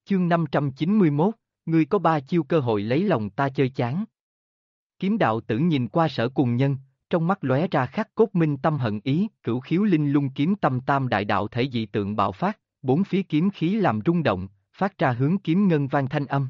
Chương 591, ngươi có 3 chiêu cơ hội lấy lòng ta chơi chán. Kiếm đạo tử nhìn qua Sở Cùng Nhân, trong mắt lóe ra khắc cốt minh tâm hận ý, cửu khiếu linh lung kiếm tâm tam đại đạo thể dị tượng bạo phát, bốn phía kiếm khí làm rung động, phát ra hướng kiếm ngân vang thanh âm.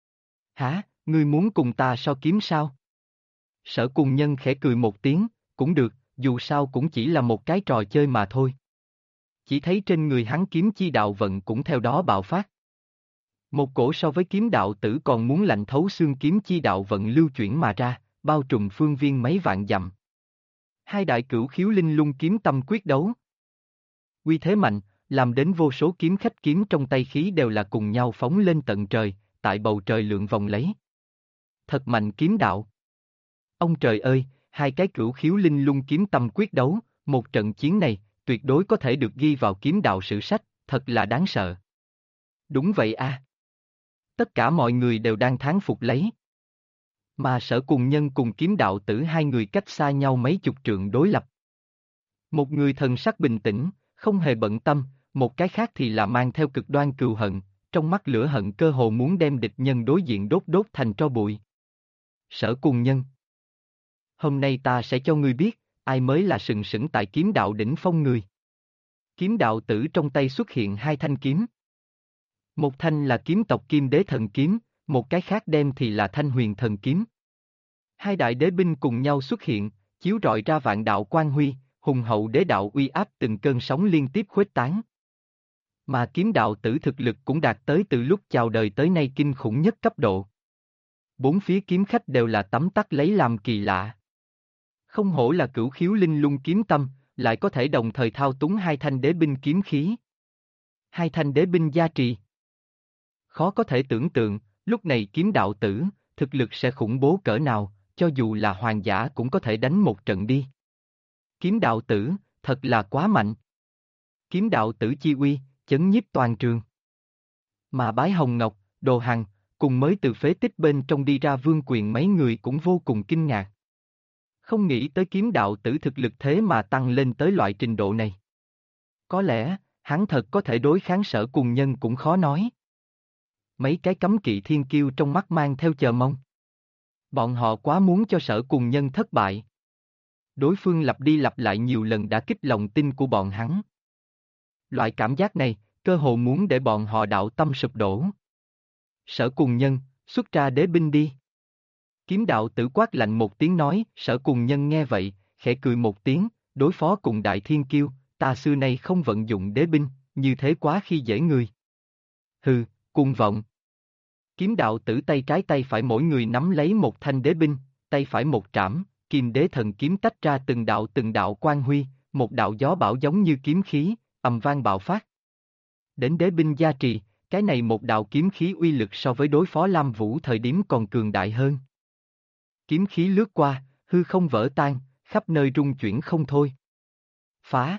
Hả, ngươi muốn cùng ta so kiếm sao? Sở Cùng Nhân khẽ cười một tiếng, cũng được, dù sao cũng chỉ là một cái trò chơi mà thôi. Chỉ thấy trên người hắn kiếm chi đạo vận cũng theo đó bạo phát. Một cổ so với kiếm đạo tử còn muốn lạnh thấu xương kiếm chi đạo vận lưu chuyển mà ra, bao trùm phương viên mấy vạn dặm. Hai đại cửu khiếu linh lung kiếm tâm quyết đấu. Uy thế mạnh, làm đến vô số kiếm khách kiếm trong tay khí đều là cùng nhau phóng lên tận trời, tại bầu trời lượn vòng lấy. Thật mạnh kiếm đạo. Ông trời ơi, hai cái cửu khiếu linh lung kiếm tâm quyết đấu, một trận chiến này, tuyệt đối có thể được ghi vào kiếm đạo sử sách, thật là đáng sợ. Đúng vậy a. Tất cả mọi người đều đang thán phục lấy. Mà Sở Cùng Nhân cùng kiếm đạo tử hai người cách xa nhau mấy chục trượng đối lập. Một người thần sắc bình tĩnh, không hề bận tâm, một cái khác thì là mang theo cực đoan cừu hận, trong mắt lửa hận cơ hồ muốn đem địch nhân đối diện đốt đốt thành tro bụi. Sở Cùng Nhân. Hôm nay ta sẽ cho ngươi biết, ai mới là sừng sững tại kiếm đạo đỉnh phong người. Kiếm đạo tử trong tay xuất hiện hai thanh kiếm. Một thanh là kiếm tộc Kim Đế Thần Kiếm, một cái khác đem thì là Thanh Huyền Thần Kiếm. Hai đại đế binh cùng nhau xuất hiện, chiếu rọi ra vạn đạo quang huy, hùng hậu đế đạo uy áp từng cơn sóng liên tiếp khuếch tán. Mà kiếm đạo tử thực lực cũng đạt tới từ lúc chào đời tới nay kinh khủng nhất cấp độ. Bốn phía kiếm khách đều là tấm tắc lấy làm kỳ lạ. Không hổ là cửu khiếu linh lung kiếm tâm, lại có thể đồng thời thao túng hai thanh đế binh kiếm khí. Hai thanh đế binh gia trì. Khó có thể tưởng tượng, lúc này kiếm đạo tử, thực lực sẽ khủng bố cỡ nào, cho dù là hoàng giả cũng có thể đánh một trận đi. Kiếm đạo tử, thật là quá mạnh. Kiếm đạo tử chi uy, chấn nhiếp toàn trường. Mà Bái Hồng Ngọc, Đồ Hằng, cùng mới từ phế tích bên trong đi ra Vương Quyền mấy người cũng vô cùng kinh ngạc. Không nghĩ tới kiếm đạo tử thực lực thế mà tăng lên tới loại trình độ này. Có lẽ, hắn thật có thể đối kháng Sở Cùng Nhân cũng khó nói. Mấy cái cấm kỵ thiên kiêu trong mắt mang theo chờ mong. Bọn họ quá muốn cho Sở Cùng Nhân thất bại. Đối phương lặp đi lặp lại nhiều lần đã kích lòng tin của bọn hắn. Loại cảm giác này, cơ hồ muốn để bọn họ đạo tâm sụp đổ. Sở Cùng Nhân, xuất ra đế binh đi. Kiếm đạo tử quát lạnh một tiếng nói, Sở Cùng Nhân nghe vậy, khẽ cười một tiếng, đối phó cùng đại thiên kiêu, ta xưa nay không vận dụng đế binh, như thế quá khi dễ người. Hừ, cuồng vọng. Kiếm đạo tử tay trái tay phải mỗi người nắm lấy một thanh đế binh, tay phải một trảm, Kim Đế Thần Kiếm tách ra từng đạo quang huy, một đạo gió bão giống như kiếm khí, ầm vang bạo phát. Đến đế binh gia trì, cái này một đạo kiếm khí uy lực so với đối phó Lam Vũ thời điểm còn cường đại hơn. Kiếm khí lướt qua, hư không vỡ tan, khắp nơi rung chuyển không thôi. Phá.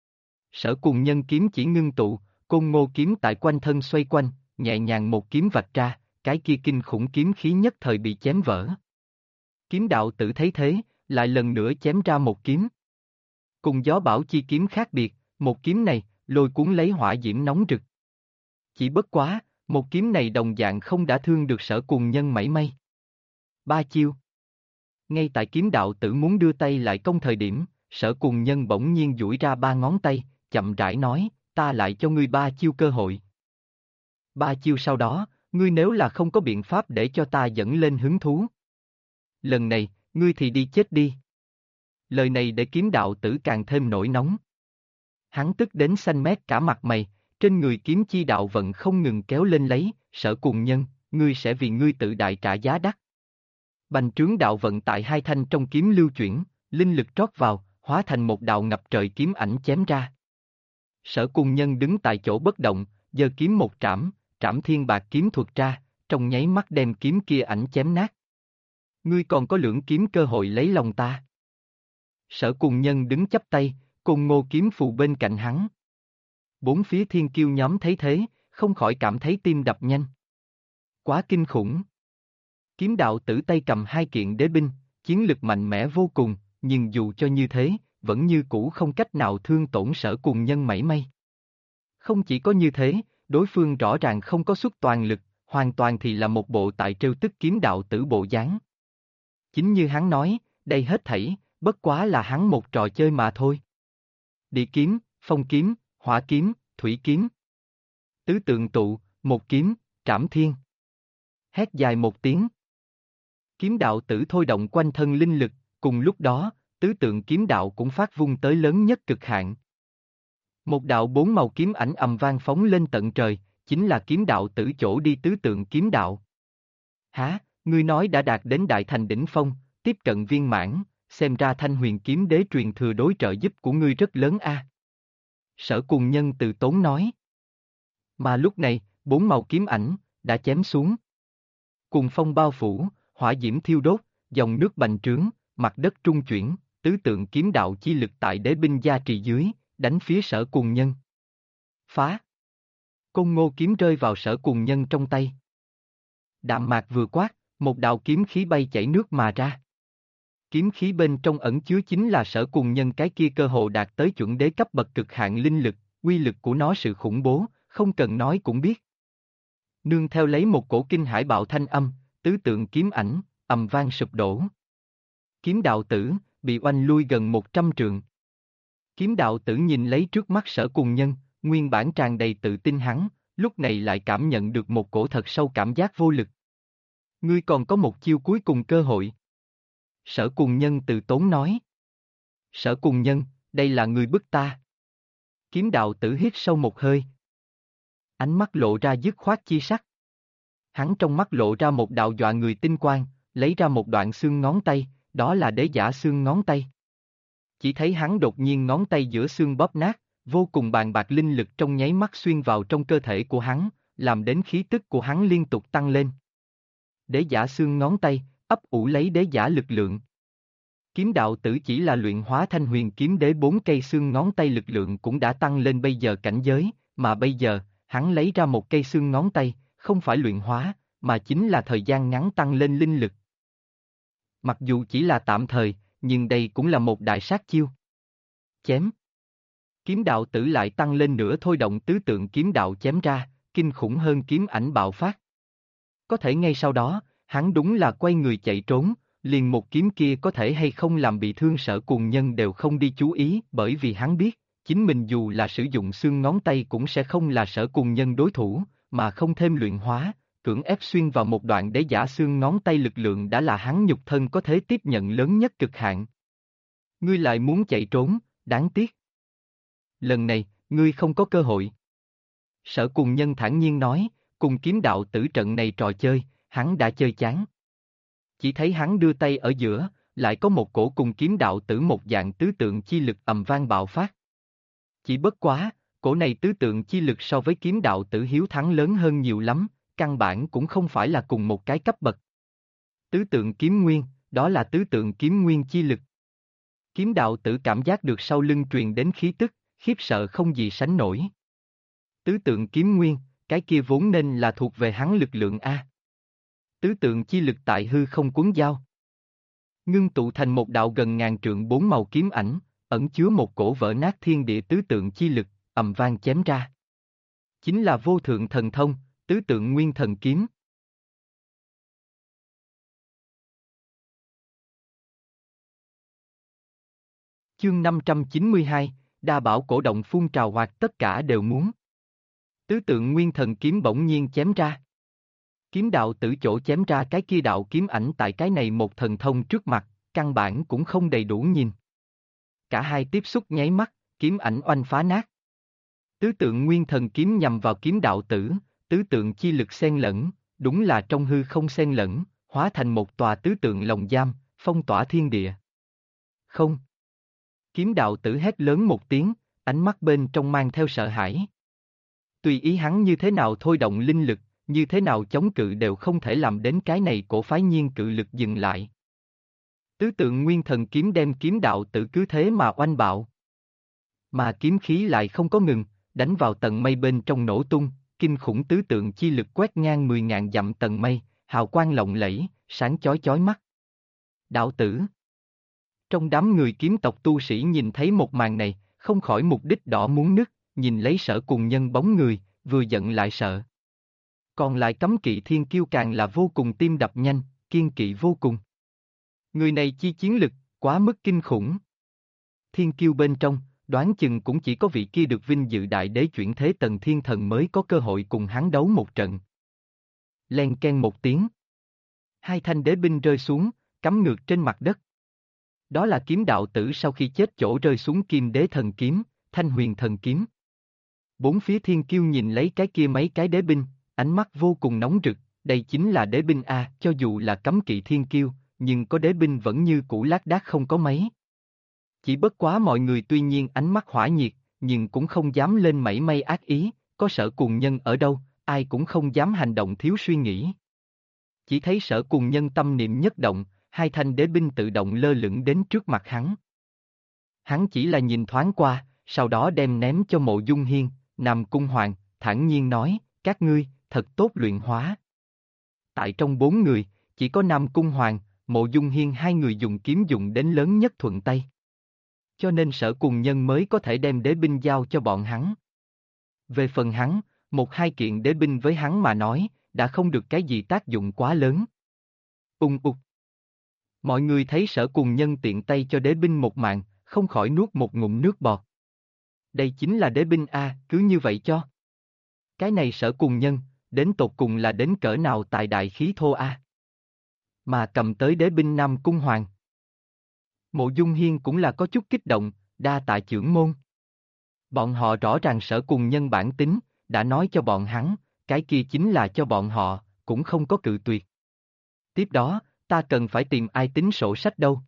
Sở Cùng Nhân kiếm chỉ ngưng tụ, Côn Ngô kiếm tại quanh thân xoay quanh, nhẹ nhàng một kiếm vạch ra, cái kia kinh khủng kiếm khí nhất thời bị chém vỡ. Kiếm đạo tử thấy thế, lại lần nữa chém ra một kiếm. Cùng gió bão chi kiếm khác biệt, một kiếm này, lôi cuốn lấy hỏa diễm nóng rực. Chỉ bất quá, một kiếm này đồng dạng không đã thương được Sở Cùng Nhân mảy may. 3 chiêu. Ngay tại kiếm đạo tử muốn đưa tay lại công thời điểm, Sở Cùng Nhân bỗng nhiên duỗi ra 3 ngón tay, chậm rãi nói, ta lại cho ngươi 3 chiêu cơ hội. 3 chiêu sau đó, ngươi nếu là không có biện pháp để cho ta dẫn lên hứng thú. Lần này, ngươi thì đi chết đi. Lời này để kiếm đạo tử càng thêm nổi nóng. Hắn tức đến xanh mét cả mặt mày, trên người kiếm chi đạo vận không ngừng kéo lên lấy, Sở Cùng Nhân, ngươi sẽ vì ngươi tự đại trả giá đắt. Bành trướng đạo vận tại hai thanh trong kiếm lưu chuyển, linh lực trót vào, hóa thành một đạo ngập trời kiếm ảnh chém ra. Sở Cùng Nhân đứng tại chỗ bất động, giơ kiếm một trảm, Trảm Thiên Bạc kiếm thuật ra, trong nháy mắt đem kiếm kia ảnh chém nát. Ngươi còn có lưỡng kiếm cơ hội lấy lòng ta. Sở Cùng Nhân đứng chắp tay, Côn Ngô kiếm phù bên cạnh hắn. Bốn phía thiên kiêu nhóm thấy thế, không khỏi cảm thấy tim đập nhanh. Quá kinh khủng. Kiếm đạo tử tay cầm hai kiện đế binh, chiến lực mạnh mẽ vô cùng, nhưng dù cho như thế, vẫn như cũ không cách nào thương tổn Sở Cùng Nhân mảy may. Không chỉ có như thế, đối phương rõ ràng không có xuất toàn lực, hoàn toàn thì là một bộ tại trêu tức kiếm đạo tử bộ dáng. Chính như hắn nói, đây hết thảy, bất quá là hắn một trò chơi mà thôi. Địa kiếm, phong kiếm, hỏa kiếm, thủy kiếm. Tứ tượng tụ, một kiếm, trảm thiên. Hét dài một tiếng. Kiếm đạo tử thôi động quanh thân linh lực, cùng lúc đó, tứ tượng kiếm đạo cũng phát vung tới lớn nhất cực hạn. Một đạo bốn màu kiếm ảnh ầm vang phóng lên tận trời, chính là kiếm đạo tử chỗ đi tứ tượng kiếm đạo. Hả, ngươi nói đã đạt đến đại thành đỉnh phong, tiếp cận viên mãn, xem ra Thanh Huyền kiếm đế truyền thừa đối trợ giúp của ngươi rất lớn a. Sở Cùng Nhân từ tốn nói. Mà lúc này, bốn màu kiếm ảnh đã chém xuống. Cùng phong bao phủ, hỏa diễm thiêu đốt, dòng nước bành trướng, mặt đất trung chuyển, tứ tượng kiếm đạo chi lực tại đế binh gia trì dưới, đánh phía Sở Cùng Nhân. Phá! Côn Ngô kiếm rơi vào Sở Cùng Nhân trong tay. Đạm mạc vừa quát, một đạo kiếm khí bay chảy nước mà ra. Kiếm khí bên trong ẩn chứa chính là Sở Cùng Nhân cái kia cơ hồ đạt tới chuẩn đế cấp bậc cực hạn linh lực, uy lực của nó sự khủng bố, không cần nói cũng biết. Nương theo lấy một cổ kinh hải bạo thanh âm, tứ tượng kiếm ảnh, ầm vang sụp đổ. Kiếm đạo tử, bị oanh lui gần 100 trượng. Kiếm đạo tử nhìn lấy trước mắt Sở Cùng Nhân, nguyên bản tràn đầy tự tin hắn, lúc này lại cảm nhận được một cổ thật sâu cảm giác vô lực. Ngươi còn có một chiêu cuối cùng cơ hội. Sở Cùng Nhân từ tốn nói. Sở Cùng Nhân, đây là người bức ta. Kiếm đạo tử hít sâu một hơi. Ánh mắt lộ ra dứt khoát chi sắc. Hắn trong mắt lộ ra một đạo dọa người tinh quang, lấy ra một đoạn xương ngón tay, đó là đế giả xương ngón tay. Chỉ thấy hắn đột nhiên ngón tay giữa xương bóp nát, vô cùng bàn bạc linh lực trong nháy mắt xuyên vào trong cơ thể của hắn, làm đến khí tức của hắn liên tục tăng lên. Đế giả xương ngón tay, ấp ủ lấy đế giả lực lượng. Kiếm đạo tử chỉ là luyện hóa Thanh Huyền kiếm đế 4 cây xương ngón tay lực lượng cũng đã tăng lên bây giờ cảnh giới, mà bây giờ, hắn lấy ra một cây xương ngón tay, không phải luyện hóa, mà chính là thời gian ngắn tăng lên linh lực. Mặc dù chỉ là tạm thời, nhưng đây cũng là một đại sát chiêu. Chém. Kiếm đạo tử lại tăng lên nữa thôi động tứ tượng kiếm đạo chém ra, kinh khủng hơn kiếm ảnh bạo phát. Có thể ngay sau đó, hắn đúng là quay người chạy trốn, liền một kiếm kia có thể hay không làm bị thương Sở Cùng Nhân đều không đi chú ý, bởi vì hắn biết, chính mình dù là sử dụng xương ngón tay cũng sẽ không là Sở Cùng Nhân đối thủ, mà không thêm luyện hóa, cưỡng ép xuyên vào một đoạn đế giả xương ngón tay lực lượng đã là hắn nhục thân có thể tiếp nhận lớn nhất cực hạn. Ngươi lại muốn chạy trốn, đáng tiếc. Lần này, ngươi không có cơ hội. Sở Cùng Nhân thản nhiên nói, cùng kiếm đạo tử trận này trò chơi, hắn đã chơi chán. Chỉ thấy hắn đưa tay ở giữa, lại có một cổ cùng kiếm đạo tử một dạng tứ tượng chi lực ầm vang bạo phát. Chỉ bất quá, cổ này tứ tượng chi lực so với kiếm đạo tử hiếu thắng lớn hơn nhiều lắm, căn bản cũng không phải là cùng một cái cấp bậc. Tứ tượng kiếm nguyên, đó là tứ tượng kiếm nguyên chi lực. Kiếm đạo tử cảm giác được sau lưng truyền đến khí tức, khiếp sợ không gì sánh nổi. Tứ tượng kiếm nguyên, cái kia vốn nên là thuộc về hắn lực lượng A. Tứ tượng chi lực tại hư không cuốn dao. Ngưng tụ thành một đạo gần ngàn trượng bốn màu kiếm ảnh, ẩn chứa một cổ vỡ nát thiên địa tứ tượng chi lực, ầm vang chém ra. Chính là vô thượng thần thông, tứ tượng nguyên thần kiếm. Chương 592, đa bảo cổ động phun trào hoặc tất cả đều muốn. Tứ tượng nguyên thần kiếm bỗng nhiên chém ra. Kiếm đạo tử chỗ chém ra cái kia đạo kiếm ảnh tại cái này một thần thông trước mặt, căn bản cũng không đầy đủ nhìn. Cả hai tiếp xúc nháy mắt, kiếm ảnh oanh phá nát. Tứ tượng nguyên thần kiếm nhằm vào kiếm đạo tử, tứ tượng chi lực xen lẫn, đúng là trong hư không xen lẫn, hóa thành một tòa tứ tượng lồng giam, phong tỏa thiên địa. Không. Kiếm đạo tử hét lớn một tiếng, ánh mắt bên trong mang theo sợ hãi. Tùy ý hắn như thế nào thôi động linh lực, như thế nào chống cự đều không thể làm đến cái này cổ phái nhiên cự lực dừng lại. Tứ tượng nguyên thần kiếm đem kiếm đạo tử cứ thế mà oanh bạo. Mà kiếm khí lại không có ngừng, đánh vào tầng mây bên trong nổ tung, kinh khủng tứ tượng chi lực quét ngang 10.000 dặm tầng mây, hào quang lộng lẫy, sáng chói chói mắt. Đạo tử. Trong đám người kiếm tộc tu sĩ nhìn thấy một màn này, không khỏi mục đích đỏ muốn nứt, nhìn lấy Sở Cùng Nhân bóng người, vừa giận lại sợ. Còn lại cấm kỵ thiên kiêu càng là vô cùng tim đập nhanh, kiên kỵ vô cùng. Người này chi chiến lực, quá mức kinh khủng. Thiên kiêu bên trong, đoán chừng cũng chỉ có vị kia được vinh dự đại đế chuyển thế tầng thiên thần mới có cơ hội cùng hắn đấu một trận. Len ken một tiếng. Hai thanh đế binh rơi xuống, cắm ngược trên mặt đất. Đó là kiếm đạo tử sau khi chết chỗ rơi xuống kim đế thần kiếm, thanh huyền thần kiếm. Bốn phía thiên kiêu nhìn lấy cái kia mấy cái đế binh, ánh mắt vô cùng nóng rực, đây chính là đế binh A, cho dù là cấm kỵ thiên kiêu, nhưng có đế binh vẫn như cũ lác đác không có mấy. Chỉ bất quá mọi người tuy nhiên ánh mắt hỏa nhiệt, nhưng cũng không dám lên mảy may ác ý, có Sở Cuồng Nhân ở đâu, ai cũng không dám hành động thiếu suy nghĩ. Chỉ thấy Sở Cuồng Nhân tâm niệm nhất động, hai thanh đế binh tự động lơ lửng đến trước mặt hắn. Hắn chỉ là nhìn thoáng qua, sau đó đem ném cho Mộ Dung Hiên, Nam Cung Hoàng, thản nhiên nói, các ngươi, thật tốt luyện hóa. Tại trong bốn người, chỉ có Nam Cung Hoàng, Mộ Dung Hiên hai người dùng kiếm dùng đến lớn nhất thuận tay. Cho nên Sở Cuồng Nhân mới có thể đem đế binh giao cho bọn hắn. Về phần hắn, một hai kiện đế binh với hắn mà nói, đã không được cái gì tác dụng quá lớn. Ung ục. Mọi người thấy Sở Cuồng Nhân tiện tay cho đế binh một mạng, không khỏi nuốt một ngụm nước bọt. Đây chính là đế binh A, cứ như vậy cho. Cái này Sở Cuồng Nhân, đến tột cùng là đến cỡ nào tài đại khí thô A. Mà cầm tới đế binh Nam Cung Hoàng. Mộ Dung Hiên cũng là có chút kích động, đa tạ chưởng môn. Bọn họ rõ ràng Sở Cuồng Nhân bản tính, đã nói cho bọn hắn, cái kia chính là cho bọn họ, cũng không có cự tuyệt. Tiếp đó, ta cần phải tìm ai tính sổ sách đâu.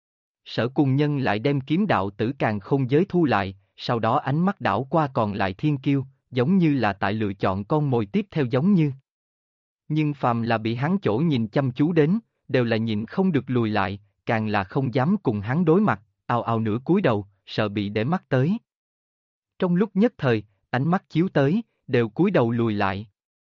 Sở Cuồng Nhân lại đem kiếm đạo tử càn không giới thu lại, sau đó ánh mắt đảo qua còn lại thiên kiêu, giống như là tại lựa chọn con mồi tiếp theo giống như. Nhưng phàm là bị hắn chỗ nhìn chăm chú đến, đều là nhịn không được lùi lại, càng là không dám cùng hắn đối mặt, ào ào nửa cúi đầu, sợ bị để mắt tới. Trong lúc nhất thời, ánh mắt chiếu tới, đều cúi đầu lùi lại.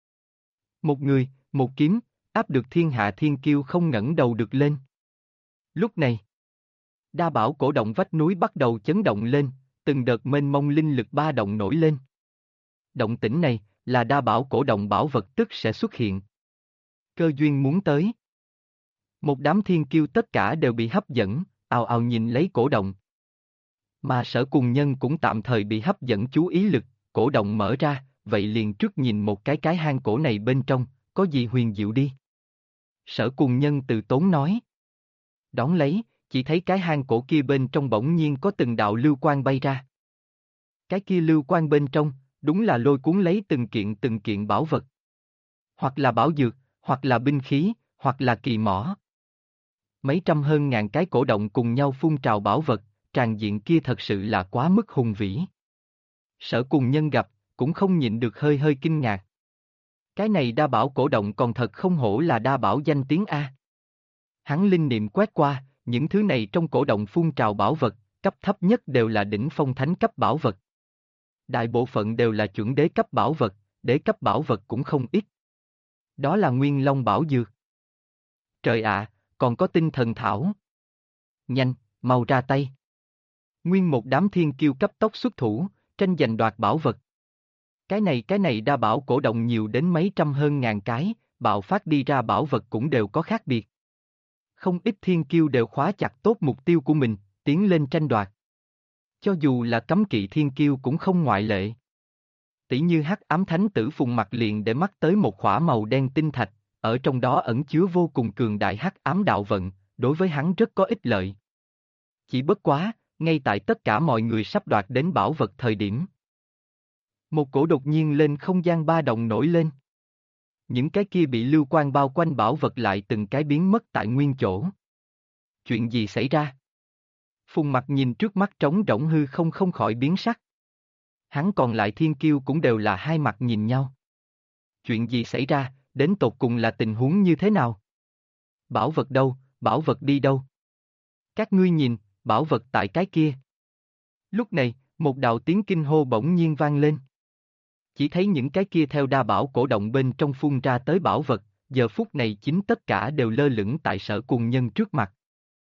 Một người, một kiếm, áp được thiên hạ thiên kiêu không ngẩng đầu được lên. Lúc này, Đa Bảo cổ động vách núi bắt đầu chấn động lên, từng đợt mênh mông linh lực ba động nổi lên. Động tĩnh này, là Đa Bảo cổ động bảo vật tức sẽ xuất hiện. Cơ duyên muốn tới. Một đám thiên kiêu tất cả đều bị hấp dẫn, ào ào nhìn lấy cổ động. Mà Sở Cuồng Nhân cũng tạm thời bị hấp dẫn chú ý lực, cổ động mở ra, vậy liền trước nhìn một cái hang cổ này bên trong, có gì huyền diệu đi. Sở Cuồng Nhân từ tốn nói. Đón lấy, chỉ thấy cái hang cổ kia bên trong bỗng nhiên có từng đạo lưu quang bay ra. Cái kia lưu quang bên trong, đúng là lôi cuốn lấy từng kiện bảo vật. Hoặc là bảo dược, hoặc là binh khí, hoặc là kỳ mỏ. Mấy trăm hơn ngàn cái cổ động cùng nhau phun trào bảo vật, tràng diện kia thật sự là quá mức hùng vĩ. Sở Cuồng Nhân gặp, cũng không nhịn được hơi hơi kinh ngạc. Cái này Đa Bảo cổ động còn thật không hổ là Đa Bảo danh tiếng A. Hắn linh niệm quét qua, những thứ này trong cổ động phun trào bảo vật, cấp thấp nhất đều là đỉnh phong thánh cấp bảo vật. Đại bộ phận đều là chuẩn đế cấp bảo vật, đế cấp bảo vật cũng không ít. Đó là Nguyên Long bảo dược. Trời ạ, còn có tinh thần thảo. Nhanh, mau ra tay. Nguyên một đám thiên kiêu cấp tốc xuất thủ, tranh giành đoạt bảo vật. Cái này Đa Bảo cổ động nhiều đến mấy trăm hơn ngàn cái, bạo phát đi ra bảo vật cũng đều có khác biệt. Không ít thiên kiêu đều khóa chặt tốt mục tiêu của mình, tiến lên tranh đoạt. Cho dù là cấm kỵ thiên kiêu cũng không ngoại lệ. Tỷ như Hắc Ám Thánh Tử Phùng Mặc liền để mắt tới một khỏa màu đen tinh thạch, ở trong đó ẩn chứa vô cùng cường đại hắc ám đạo vận, đối với hắn rất có ích lợi. Chỉ bất quá, ngay tại tất cả mọi người sắp đoạt đến bảo vật thời điểm. Một cổ đột nhiên lên không gian ba động nổi lên. Những cái kia bị lưu quang bao quanh bảo vật lại từng cái biến mất tại nguyên chỗ. Chuyện gì xảy ra? Phùng Mặc nhìn trước mắt trống rỗng hư không khỏi biến sắc. Hắn còn lại thiên kiêu cũng đều là hai mặt nhìn nhau. Chuyện gì xảy ra, đến tột cùng là tình huống như thế nào? Bảo vật đâu, bảo vật đi đâu? Các ngươi nhìn, bảo vật tại cái kia. Lúc này, một đạo tiếng kinh hô bỗng nhiên vang lên. Chỉ thấy những cái kia theo Đa Bảo cổ động bên trong phun ra tới bảo vật, giờ phút này chính tất cả đều lơ lửng tại Sở Cuồng Nhân trước mặt.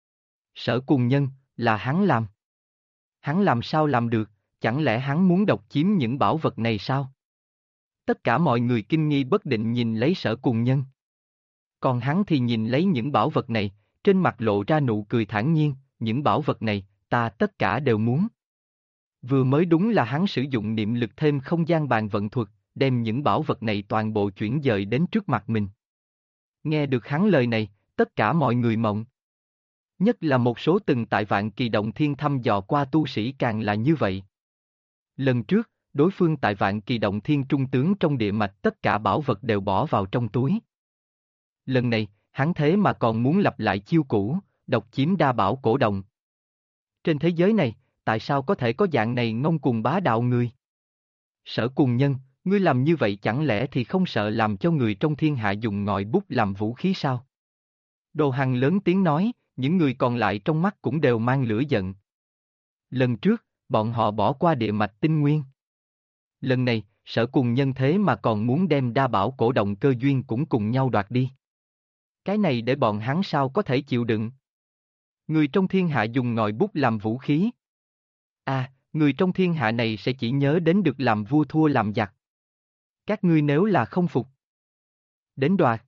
Sở Cuồng Nhân, là hắn làm. Hắn làm sao làm được, chẳng lẽ hắn muốn độc chiếm những bảo vật này sao? Tất cả mọi người kinh nghi bất định nhìn lấy Sở Cùng Nhân. Còn hắn thì nhìn lấy những bảo vật này, trên mặt lộ ra nụ cười thản nhiên, những bảo vật này, ta tất cả đều muốn. Vừa mới đúng là hắn sử dụng niệm lực thêm không gian bàn vận thuật, đem những bảo vật này toàn bộ chuyển dời đến trước mặt mình. Nghe được hắn lời này, tất cả mọi người mộng. Nhất là một số từng tại Vạn Kỳ Động Thiên thăm dò qua tu sĩ càng là như vậy. Lần trước, đối phương tại Vạn Kỳ Động Thiên trung tướng trong địa mạch tất cả bảo vật đều bỏ vào trong túi. Lần này, hắn thế mà còn muốn lặp lại chiêu cũ, độc chiếm đa bảo cổ động. Trên thế giới này, tại sao có thể có dạng này ngông cuồng bá đạo người? Sở Cùng Nhân, ngươi làm như vậy chẳng lẽ thì không sợ làm cho người trong thiên hạ dùng ngòi bút làm vũ khí sao? Đồ Hằng lớn tiếng nói, những người còn lại trong mắt cũng đều mang lửa giận. Lần trước, bọn họ bỏ qua địa mạch tinh nguyên. Lần này, Sở Cùng Nhân thế mà còn muốn đem đa bảo cổ động cơ duyên cũng cùng nhau đoạt đi. Cái này để bọn hắn sao có thể chịu đựng? Người trong thiên hạ dùng ngòi bút làm vũ khí. À, người trong thiên hạ này sẽ chỉ nhớ đến được làm vua thua làm giặc. Các ngươi nếu là không phục, đến đoạt.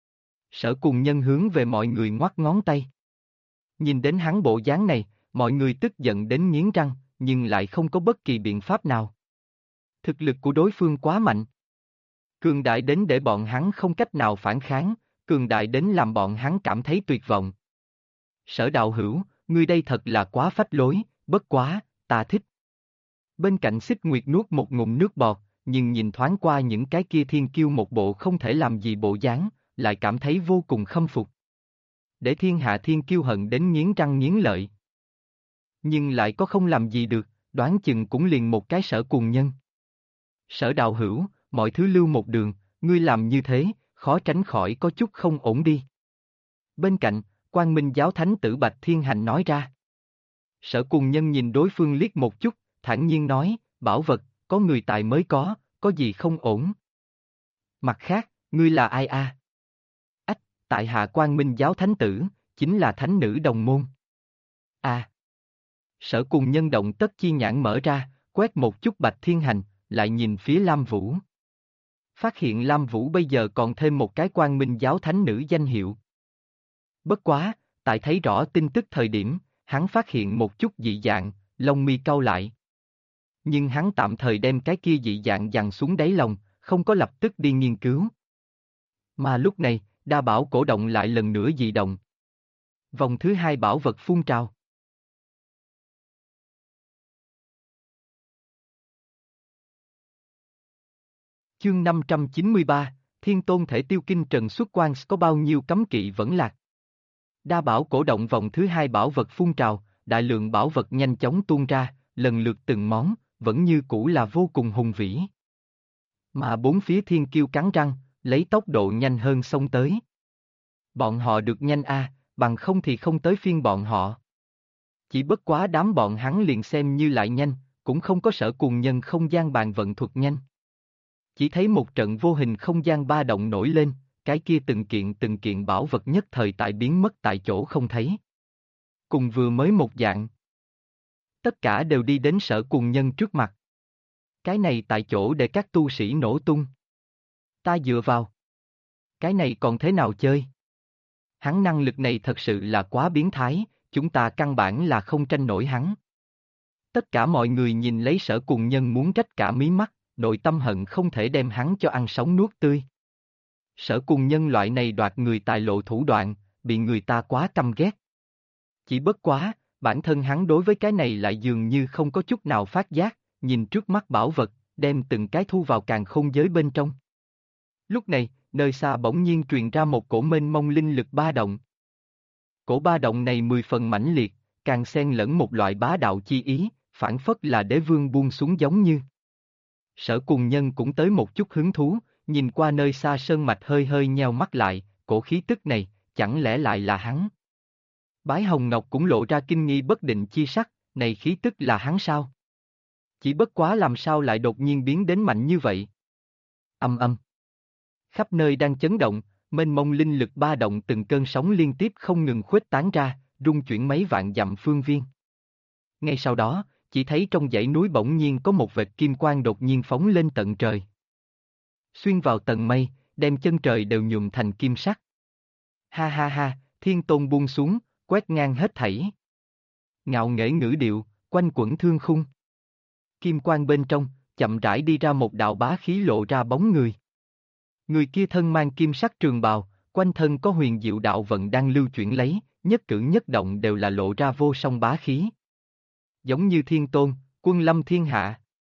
Sở Cùng Nhân hướng về mọi người ngoắc ngón tay. Nhìn đến hắn bộ dáng này, mọi người tức giận đến nghiến răng, nhưng lại không có bất kỳ biện pháp nào. Thực lực của đối phương quá mạnh. Cường đại đến để bọn hắn không cách nào phản kháng, cường đại đến làm bọn hắn cảm thấy tuyệt vọng. Sở đạo hữu, ngươi đây thật là quá phách lối, bất quá, ta thích. Bên cạnh Xích Nguyệt nuốt một ngụm nước bọt, nhưng nhìn thoáng qua những cái kia thiên kiêu một bộ không thể làm gì bộ dáng, lại cảm thấy vô cùng khâm phục. Để thiên hạ thiên kiêu hận đến nghiến răng nghiến lợi. Nhưng lại có không làm gì được, đoán chừng cũng liền một cái Sở Cùng Nhân. Sở đạo hữu, mọi thứ lưu một đường, ngươi làm như thế, khó tránh khỏi có chút không ổn đi. Bên cạnh, Quang Minh giáo thánh tử Bạch Thiên Hành nói ra. Sở Cùng Nhân nhìn đối phương liếc một chút, thản nhiên nói, bảo vật, có người tài mới có gì không ổn. Mặt khác, ngươi là ai a? Ách, tại hạ Quang Minh giáo thánh tử, chính là thánh nữ đồng môn. À. Sở Cùng Nhân động tất chi nhãn mở ra, quét một chút Bạch Thiên Hành, lại nhìn phía Lam Vũ. Phát hiện Lam Vũ bây giờ còn thêm một cái Quang Minh giáo thánh nữ danh hiệu. Bất quá, tại thấy rõ tin tức thời điểm, hắn phát hiện một chút dị dạng, lông mi cau lại. Nhưng hắn tạm thời đem cái kia dị dạng dằn xuống đáy lòng, không có lập tức đi nghiên cứu. Mà lúc này, đa bảo cổ động lại lần nữa dị động. Vòng thứ hai bảo vật phun trào. Chương 593, Thiên Tôn Thể Tiêu Kinh Trần Xuất Quan có bao nhiêu cấm kỵ vẫn lạc. Đa bảo cổ động vòng thứ hai bảo vật phun trào, đại lượng bảo vật nhanh chóng tuôn ra, lần lượt từng món, vẫn như cũ là vô cùng hùng vĩ. Mà bốn phía thiên kiêu cắn răng, lấy tốc độ nhanh hơn xông tới. Bọn họ được nhanh bằng không thì không tới phiên bọn họ. Chỉ bất quá đám bọn hắn liền xem như lại nhanh, cũng không có Sở Cùng Nhân không gian bàn vận thuật nhanh. Chỉ thấy một trận vô hình không gian ba động nổi lên, cái kia từng kiện bảo vật nhất thời tại biến mất tại chỗ không thấy. Cùng vừa mới một dạng. Tất cả đều đi đến Sở Cùng Nhân trước mặt. Cái này tại chỗ để các tu sĩ nổ tung. Ta dựa vào. Cái này còn thế nào chơi? Hắn năng lực này thật sự là quá biến thái, chúng ta căn bản là không tranh nổi hắn. Tất cả mọi người nhìn lấy Sở Cùng Nhân muốn rách cả mí mắt, nội tâm hận không thể đem hắn cho ăn sống nuốt tươi. Sở Cùng Nhân loại này đoạt người tài lộ thủ đoạn, bị người ta quá căm ghét. Chỉ bất quá, bản thân hắn đối với cái này lại dường như không có chút nào phát giác, nhìn trước mắt bảo vật, đem từng cái thu vào càn khôn giới bên trong. Lúc này, nơi xa bỗng nhiên truyền ra một cổ mênh mông linh lực ba động. Cổ ba động này 10 phần mãnh liệt, càng xen lẫn một loại bá đạo chi ý, phản phất là đế vương buông xuống giống như. Sở Cùng Nhân cũng tới một chút hứng thú, nhìn qua nơi xa sơn mạch hơi hơi nheo mắt lại, cổ khí tức này, chẳng lẽ lại là hắn? Bái Hồng Ngọc cũng lộ ra kinh nghi bất định chi sắc, này khí tức là hắn sao? Chỉ bất quá làm sao lại đột nhiên biến đến mạnh như vậy? Âm âm. Khắp nơi đang chấn động, mênh mông linh lực ba động từng cơn sóng liên tiếp không ngừng khuếch tán ra, rung chuyển mấy vạn dặm phương viên. Ngay sau đó, chỉ thấy trong dãy núi bỗng nhiên có một vệt kim quang đột nhiên phóng lên tận trời. xuyên vào tầng mây, đem chân trời đều nhuộm thành kim sắc. Ha ha ha, Thiên Tôn buông xuống, quét ngang hết thảy. Ngạo nghễ ngữ điệu, quanh quẩn thương khung. Kim quang bên trong, chậm rãi đi ra một đạo bá khí lộ ra bóng người. Người kia thân mang kim sắc trường bào, quanh thân có huyền diệu đạo vận đang lưu chuyển lấy, nhất cử nhất động đều là lộ ra vô song bá khí. Giống như Thiên Tôn, quân lâm thiên hạ.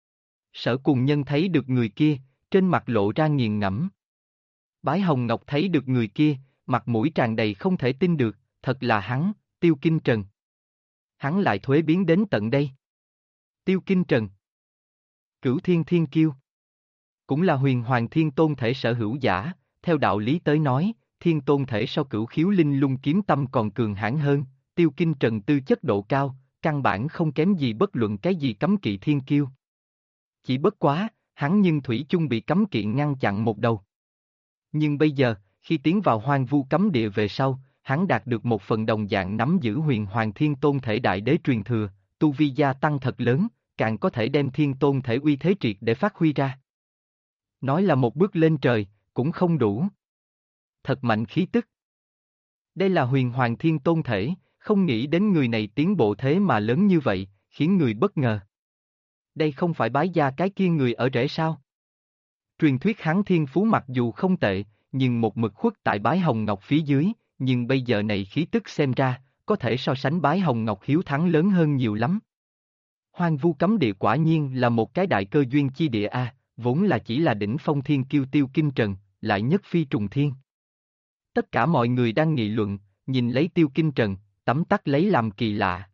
Sở Cùng Nhân thấy được người kia, trên mặt lộ ra nghiền ngẫm. Bái Hồng Ngọc thấy được người kia, mặt mũi tràn đầy không thể tin được, thật là hắn, Tiêu Kinh Trần. Hắn lại thuế biến đến tận đây. Tiêu Kinh Trần. Cửu Thiên Thiên Kiêu. Cũng là huyền hoàng thiên tôn thể sở hữu giả, theo đạo lý tới nói, thiên tôn thể so cửu khiếu linh lung kiếm tâm còn cường hãn hơn, Tiêu Kinh Trần tư chất độ cao, căn bản không kém gì bất luận cái gì cấm kỵ thiên kiêu. Chỉ bất quá, hắn nhưng thủy chung bị cấm kỵ ngăn chặn một đầu. Nhưng bây giờ, khi tiến vào hoang vu cấm địa về sau, hắn đạt được một phần đồng dạng nắm giữ huyền hoàng thiên tôn thể đại đế truyền thừa, tu vi gia tăng thật lớn, càng có thể đem thiên tôn thể uy thế triệt để phát huy ra. Nói là một bước lên trời, cũng không đủ. Thật mạnh khí tức. Đây là huyền hoàng thiên tôn thể, không nghĩ đến người này tiến bộ thế mà lớn như vậy, khiến người bất ngờ. Đây không phải bái gia cái kia người ở rễ sao? Truyền thuyết hắn thiên phú mặc dù không tệ, nhưng một mực khuất tại bái hồng ngọc phía dưới, nhưng bây giờ này khí tức xem ra, có thể so sánh bái hồng ngọc hiếu thắng lớn hơn nhiều lắm. Hoang vu cấm địa quả nhiên là một cái đại cơ duyên chi địa a, vốn là chỉ là đỉnh phong thiên kiêu Tiêu Kinh Trần, lại nhất phi trùng thiên. Tất cả mọi người đang nghị luận, nhìn lấy Tiêu Kinh Trần, tấm tắc lấy làm kỳ lạ.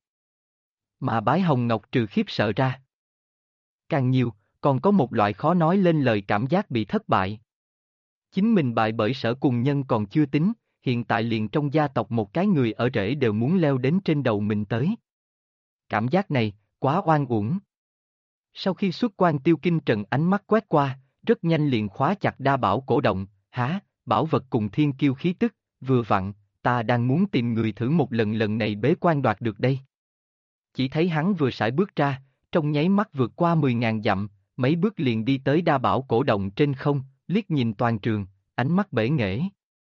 Mà bái hồng ngọc trừ khiếp sợ ra. Càng nhiều, còn có một loại khó nói lên lời cảm giác bị thất bại. Chính mình bại bởi Sở Cùng Nhân còn chưa tính, hiện tại liền trong gia tộc một cái người ở rễ đều muốn leo đến trên đầu mình tới. Cảm giác này, quá oan uổng. Sau khi xuất quan Tiêu Kinh Trần ánh mắt quét qua, rất nhanh liền khóa chặt đa bảo cổ động, há, bảo vật cùng thiên kiêu khí tức, vừa vặn, ta đang muốn tìm người thử một lần này bế quan đoạt được đây. Chỉ thấy hắn vừa sải bước ra, trong nháy mắt vượt qua 10.000 dặm, mấy bước liền đi tới đa bảo cổ động trên không, liếc nhìn toàn trường, ánh mắt bể nghệ.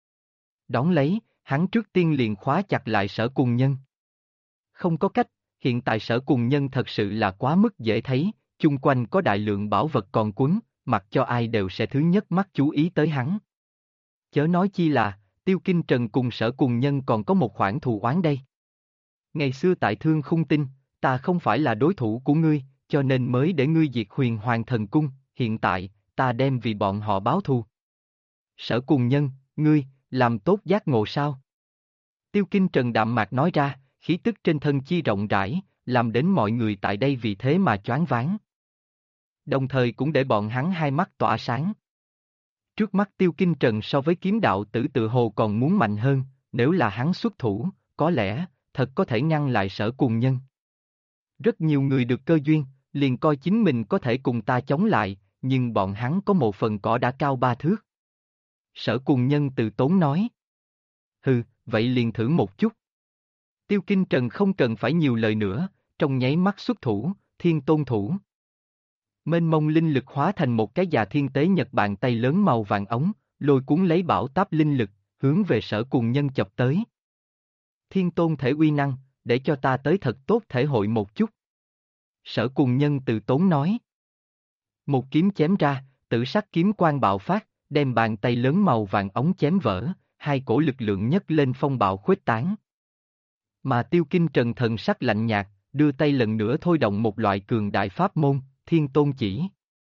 Đón lấy, hắn trước tiên liền khóa chặt lại Sở Cùng Nhân. Không có cách, hiện tại Sở Cùng Nhân thật sự là quá mức dễ thấy, chung quanh có đại lượng bảo vật còn quấn, mặc cho ai đều sẽ thứ nhất mắt chú ý tới hắn. Chớ nói chi là, Tiêu Kinh Trần cùng Sở Cùng Nhân còn có một khoản thù oán đây. Ngày xưa tại Thương Khung Tinh, ta không phải là đối thủ của ngươi, cho nên mới để ngươi diệt Huyền Hoàng Thần Cung, hiện tại, ta đem vì bọn họ báo thù. Sở Cùng Nhân, ngươi, làm tốt giác ngộ sao? Tiêu Kinh Trần đạm mạc nói ra, khí tức trên thân chi rộng rãi, làm đến mọi người tại đây vì thế mà choáng váng. Đồng thời cũng để bọn hắn hai mắt tỏa sáng. Trước mắt Tiêu Kinh Trần so với kiếm đạo tử tự hồ còn muốn mạnh hơn, nếu là hắn xuất thủ, có lẽ, thật có thể ngăn lại Sở Cùng Nhân. Rất nhiều người được cơ duyên, liền coi chính mình có thể cùng ta chống lại, nhưng bọn hắn có một phần cỏ đã cao 3 thước. Sở Cùng Nhân từ tốn nói. Hừ, vậy liền thử một chút. Tiêu Kinh Trần không cần phải nhiều lời nữa, trong nháy mắt xuất thủ, thiên tôn thủ. Mênh mông linh lực hóa thành một cái già thiên tế nhật bàn tay lớn màu vàng ống, lôi cuốn lấy bảo táp linh lực, hướng về Sở Cùng Nhân chập tới. Thiên tôn thể uy năng, để cho ta tới thật tốt thể hội một chút. Sở Cùng Nhân từ tốn nói. Một kiếm chém ra, tử sắc kiếm quang bạo phát, đem bàn tay lớn màu vàng ống chém vỡ, hai cổ lực lượng nhấc lên phong bạo khuếch tán. Mà Tiêu Kinh Trần thần sắc lạnh nhạt, đưa tay lần nữa thôi động một loại cường đại pháp môn, Thiên Tôn chỉ.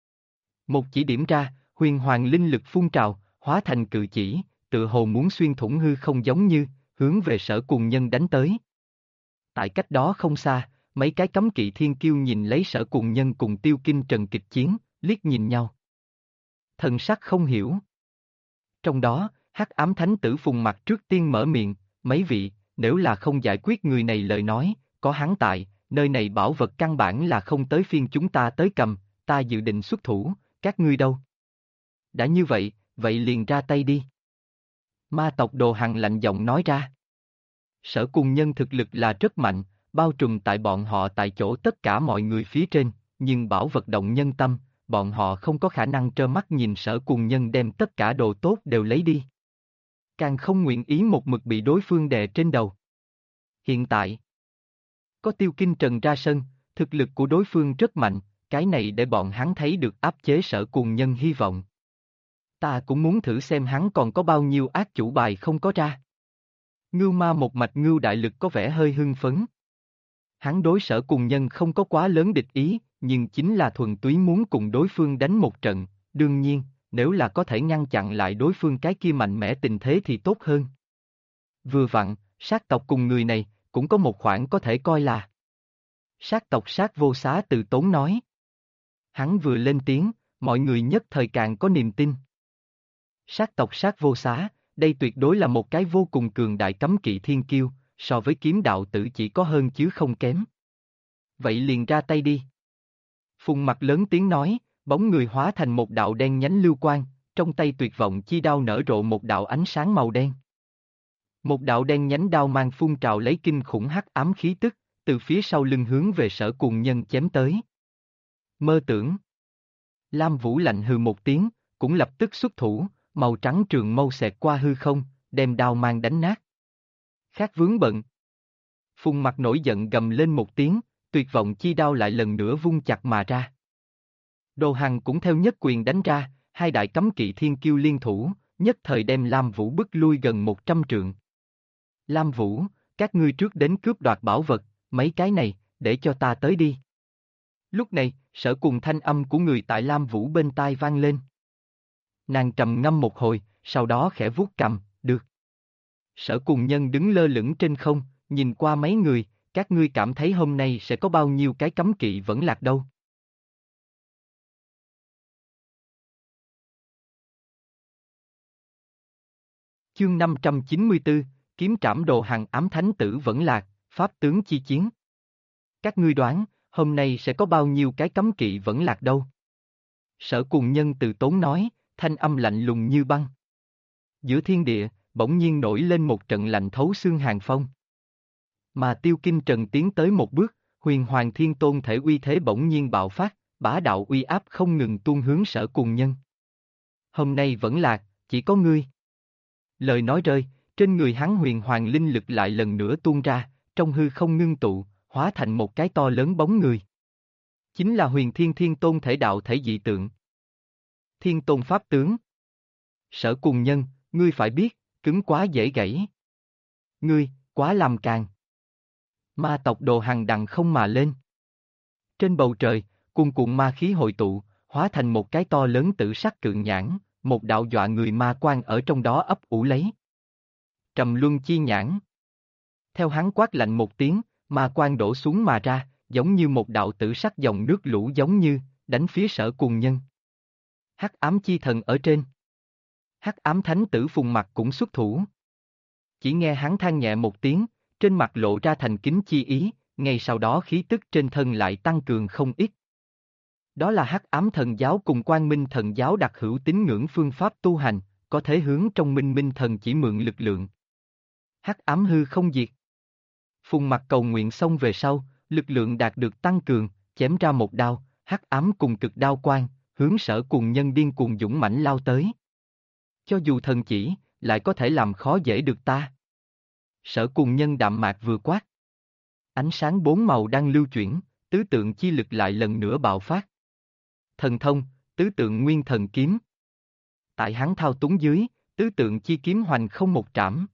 Một chỉ điểm ra, huyền hoàng linh lực phun trào, hóa thành cự chỉ, tựa hồ muốn xuyên thủng hư không giống như, hướng về Sở Cùng Nhân đánh tới. Tại cách đó không xa, mấy cái cấm kỵ thiên kiêu nhìn lấy Sở Cùng Nhân cùng Tiêu Kinh Trần kịch chiến, liếc nhìn nhau. Thần sắc không hiểu. Trong đó, Hắc Ám Thánh Tử Phùng Mặc trước tiên mở miệng, mấy vị, nếu là không giải quyết người này lời nói, có hắn tại, nơi này bảo vật căn bản là không tới phiên chúng ta tới cầm, ta dự định xuất thủ, các ngươi đâu? Đã như vậy, vậy liền ra tay đi. Ma tộc Đồ Hằng lạnh giọng nói ra. Sở Cùng Nhân thực lực là rất mạnh, bao trùm tại bọn họ tại chỗ tất cả mọi người phía trên, nhưng bảo vật động nhân tâm, bọn họ không có khả năng trơ mắt nhìn Sở Cùng Nhân đem tất cả đồ tốt đều lấy đi. Càng không nguyện ý một mực bị đối phương đè trên đầu. Hiện tại, có Tiêu Kinh Trần ra sân, thực lực của đối phương rất mạnh, cái này để bọn hắn thấy được áp chế Sở Cùng Nhân hy vọng. Ta cũng muốn thử xem hắn còn có bao nhiêu ác chủ bài không có ra. Ngưu Ma một mạch Ngưu Đại Lực có vẻ hơi hưng phấn. Hắn đối Sở Cùng Nhân không có quá lớn địch ý, nhưng chính là thuần túy muốn cùng đối phương đánh một trận, đương nhiên, nếu là có thể ngăn chặn lại đối phương cái kia mạnh mẽ tình thế thì tốt hơn. Vừa vặn, sát tộc cùng người này, cũng có một khoản có thể coi là. Sát tộc Sát Vô Xá từ tốn nói. Hắn vừa lên tiếng, mọi người nhất thời càng có niềm tin. Sát tộc Sát Vô Xá, đây tuyệt đối là một cái vô cùng cường đại cấm kỵ thiên kiêu, so với kiếm đạo tử chỉ có hơn chứ không kém. Vậy liền ra tay đi. Phùng Mặc lớn tiếng nói, bóng người hóa thành một đạo đen nhánh lưu quang, trong tay tuyệt vọng chi đao nở rộ một đạo ánh sáng màu đen. Một đạo đen nhánh đao mang phun trào lấy kinh khủng hắc ám khí tức, từ phía sau lưng hướng về Sở Cùng Nhân chém tới. Mơ tưởng. Lam Vũ lạnh hừ một tiếng, cũng lập tức xuất thủ, màu trắng trường mâu xẹt qua hư không, đem đao mang đánh nát. Khác vướng bận. Phùng Mặc nổi giận gầm lên một tiếng, tuyệt vọng chi đao lại lần nữa vung chặt mà ra. Đồ Hằng cũng theo nhất quyền đánh ra, hai đại cấm kỵ thiên kiêu liên thủ, nhất thời đem Lam Vũ bức lui gần 100 trượng. Lam Vũ, các ngươi trước đến cướp đoạt bảo vật, mấy cái này, để cho ta tới đi. Lúc này, Sở Cùng thanh âm của người tại Lam Vũ bên tai vang lên. Nàng trầm ngâm một hồi, sau đó khẽ vuốt cằm, được. Sở Cùng Nhân đứng lơ lửng trên không, nhìn qua mấy người, các ngươi cảm thấy hôm nay sẽ có bao nhiêu cái cấm kỵ vẫn lạc đâu. Chương 594, kiếm trảm Đồ Hằng ám thánh tử vẫn lạc, pháp tướng chi chiến. Các ngươi đoán, hôm nay sẽ có bao nhiêu cái cấm kỵ vẫn lạc đâu. Sở Cùng Nhân từ tốn nói, thanh âm lạnh lùng như băng. Giữa thiên địa, bỗng nhiên nổi lên một trận lạnh thấu xương hàn phong. Mà Tiêu Kinh Trần tiến tới một bước, Huyền Hoàng Thiên Tôn thể uy thế bỗng nhiên bạo phát, bá đạo uy áp không ngừng tuôn hướng Sở Cùng Nhân. Hôm nay vẫn lạc, chỉ có ngươi. Lời nói rơi, trên người hắn huyền hoàng linh lực lại lần nữa tuôn ra, trong hư không ngưng tụ, hóa thành một cái to lớn bóng người. Chính là Huyền Thiên Thiên Tôn thể đạo thể dị tượng. Thiên Tôn Pháp tướng. Sở Cùng Nhân, ngươi phải biết, cứng quá dễ gãy. Ngươi, quá làm càng. Ma tộc Đồ Hằng đằng không mà lên. Trên bầu trời, cuồn cuộn ma khí hội tụ, hóa thành một cái to lớn tử sắc cự nhãn, một đạo dọa người ma quan ở trong đó ấp ủ lấy. Trầm Luân Chi Nhãn. Theo hắn quát lạnh một tiếng, ma quan đổ xuống mà ra, giống như một đạo tử sắc dòng nước lũ giống như, đánh phía Sở Cùng Nhân. Hắc ám chi thần ở trên. Hắc ám thánh tử Phùng Mặc cũng xuất thủ. Chỉ nghe hắn than nhẹ một tiếng, trên mặt lộ ra thành kính chi ý, ngay sau đó khí tức trên thân lại tăng cường không ít. Đó là Hắc ám thần giáo cùng Quang Minh thần giáo đặc hữu tín ngưỡng phương pháp tu hành, có thể hướng trong Minh Minh thần chỉ mượn lực lượng. Hắc ám hư không diệt. Phùng Mặc cầu nguyện xong về sau, lực lượng đạt được tăng cường, chém ra một đao, hắc ám cùng cực đao quang, hướng Sở Cùng Nhân điên cuồng dũng mãnh lao tới. Cho dù thần chỉ, lại có thể làm khó dễ được ta. Sở Cùng Nhân đạm mạc vừa quát. Ánh sáng bốn màu đang lưu chuyển, tứ tượng chi lực lại lần nữa bạo phát. Thần thông, tứ tượng nguyên thần kiếm. Tại hắn thao túng dưới, tứ tượng chi kiếm hoành không một trảm.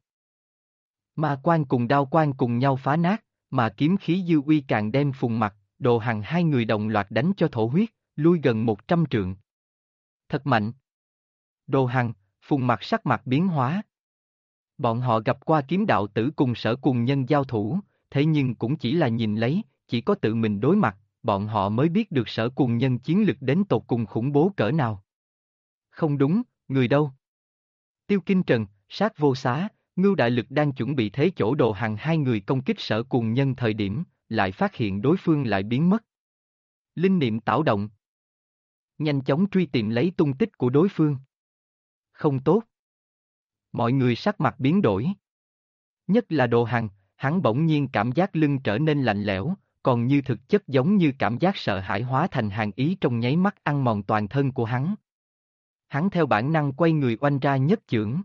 Ma quan cùng đao quan cùng nhau phá nát, mà kiếm khí dư uy càng đem Phùng Mặc, Đồ Hằng hai người đồng loạt đánh cho thổ huyết, lui gần 100 trượng. Thật mạnh. Đồ Hằng, Phùng Mặc sắc mặt biến hóa. Bọn họ gặp qua kiếm đạo tử cùng Sở Cùng Nhân giao thủ, thế nhưng cũng chỉ là nhìn lấy, chỉ có tự mình đối mặt, bọn họ mới biết được Sở Cùng Nhân chiến lực đến tột cùng khủng bố cỡ nào. Không đúng, người đâu? Tiêu Kinh Trần, Sát Vô Xá, Ngưu Đại Lực đang chuẩn bị thế chỗ Đồ Hằng hai người công kích Sở Cùng Nhân thời điểm, lại phát hiện đối phương lại biến mất. Linh niệm tảo động. Nhanh chóng truy tìm lấy tung tích của đối phương. Không tốt. Mọi người sắc mặt biến đổi. Nhất là Đồ Hằng, hắn bỗng nhiên cảm giác lưng trở nên lạnh lẽo, còn như thực chất giống như cảm giác sợ hãi hóa thành hàn ý trong nháy mắt ăn mòn toàn thân của hắn. Hắn theo bản năng quay người oanh ra nhất chưởng.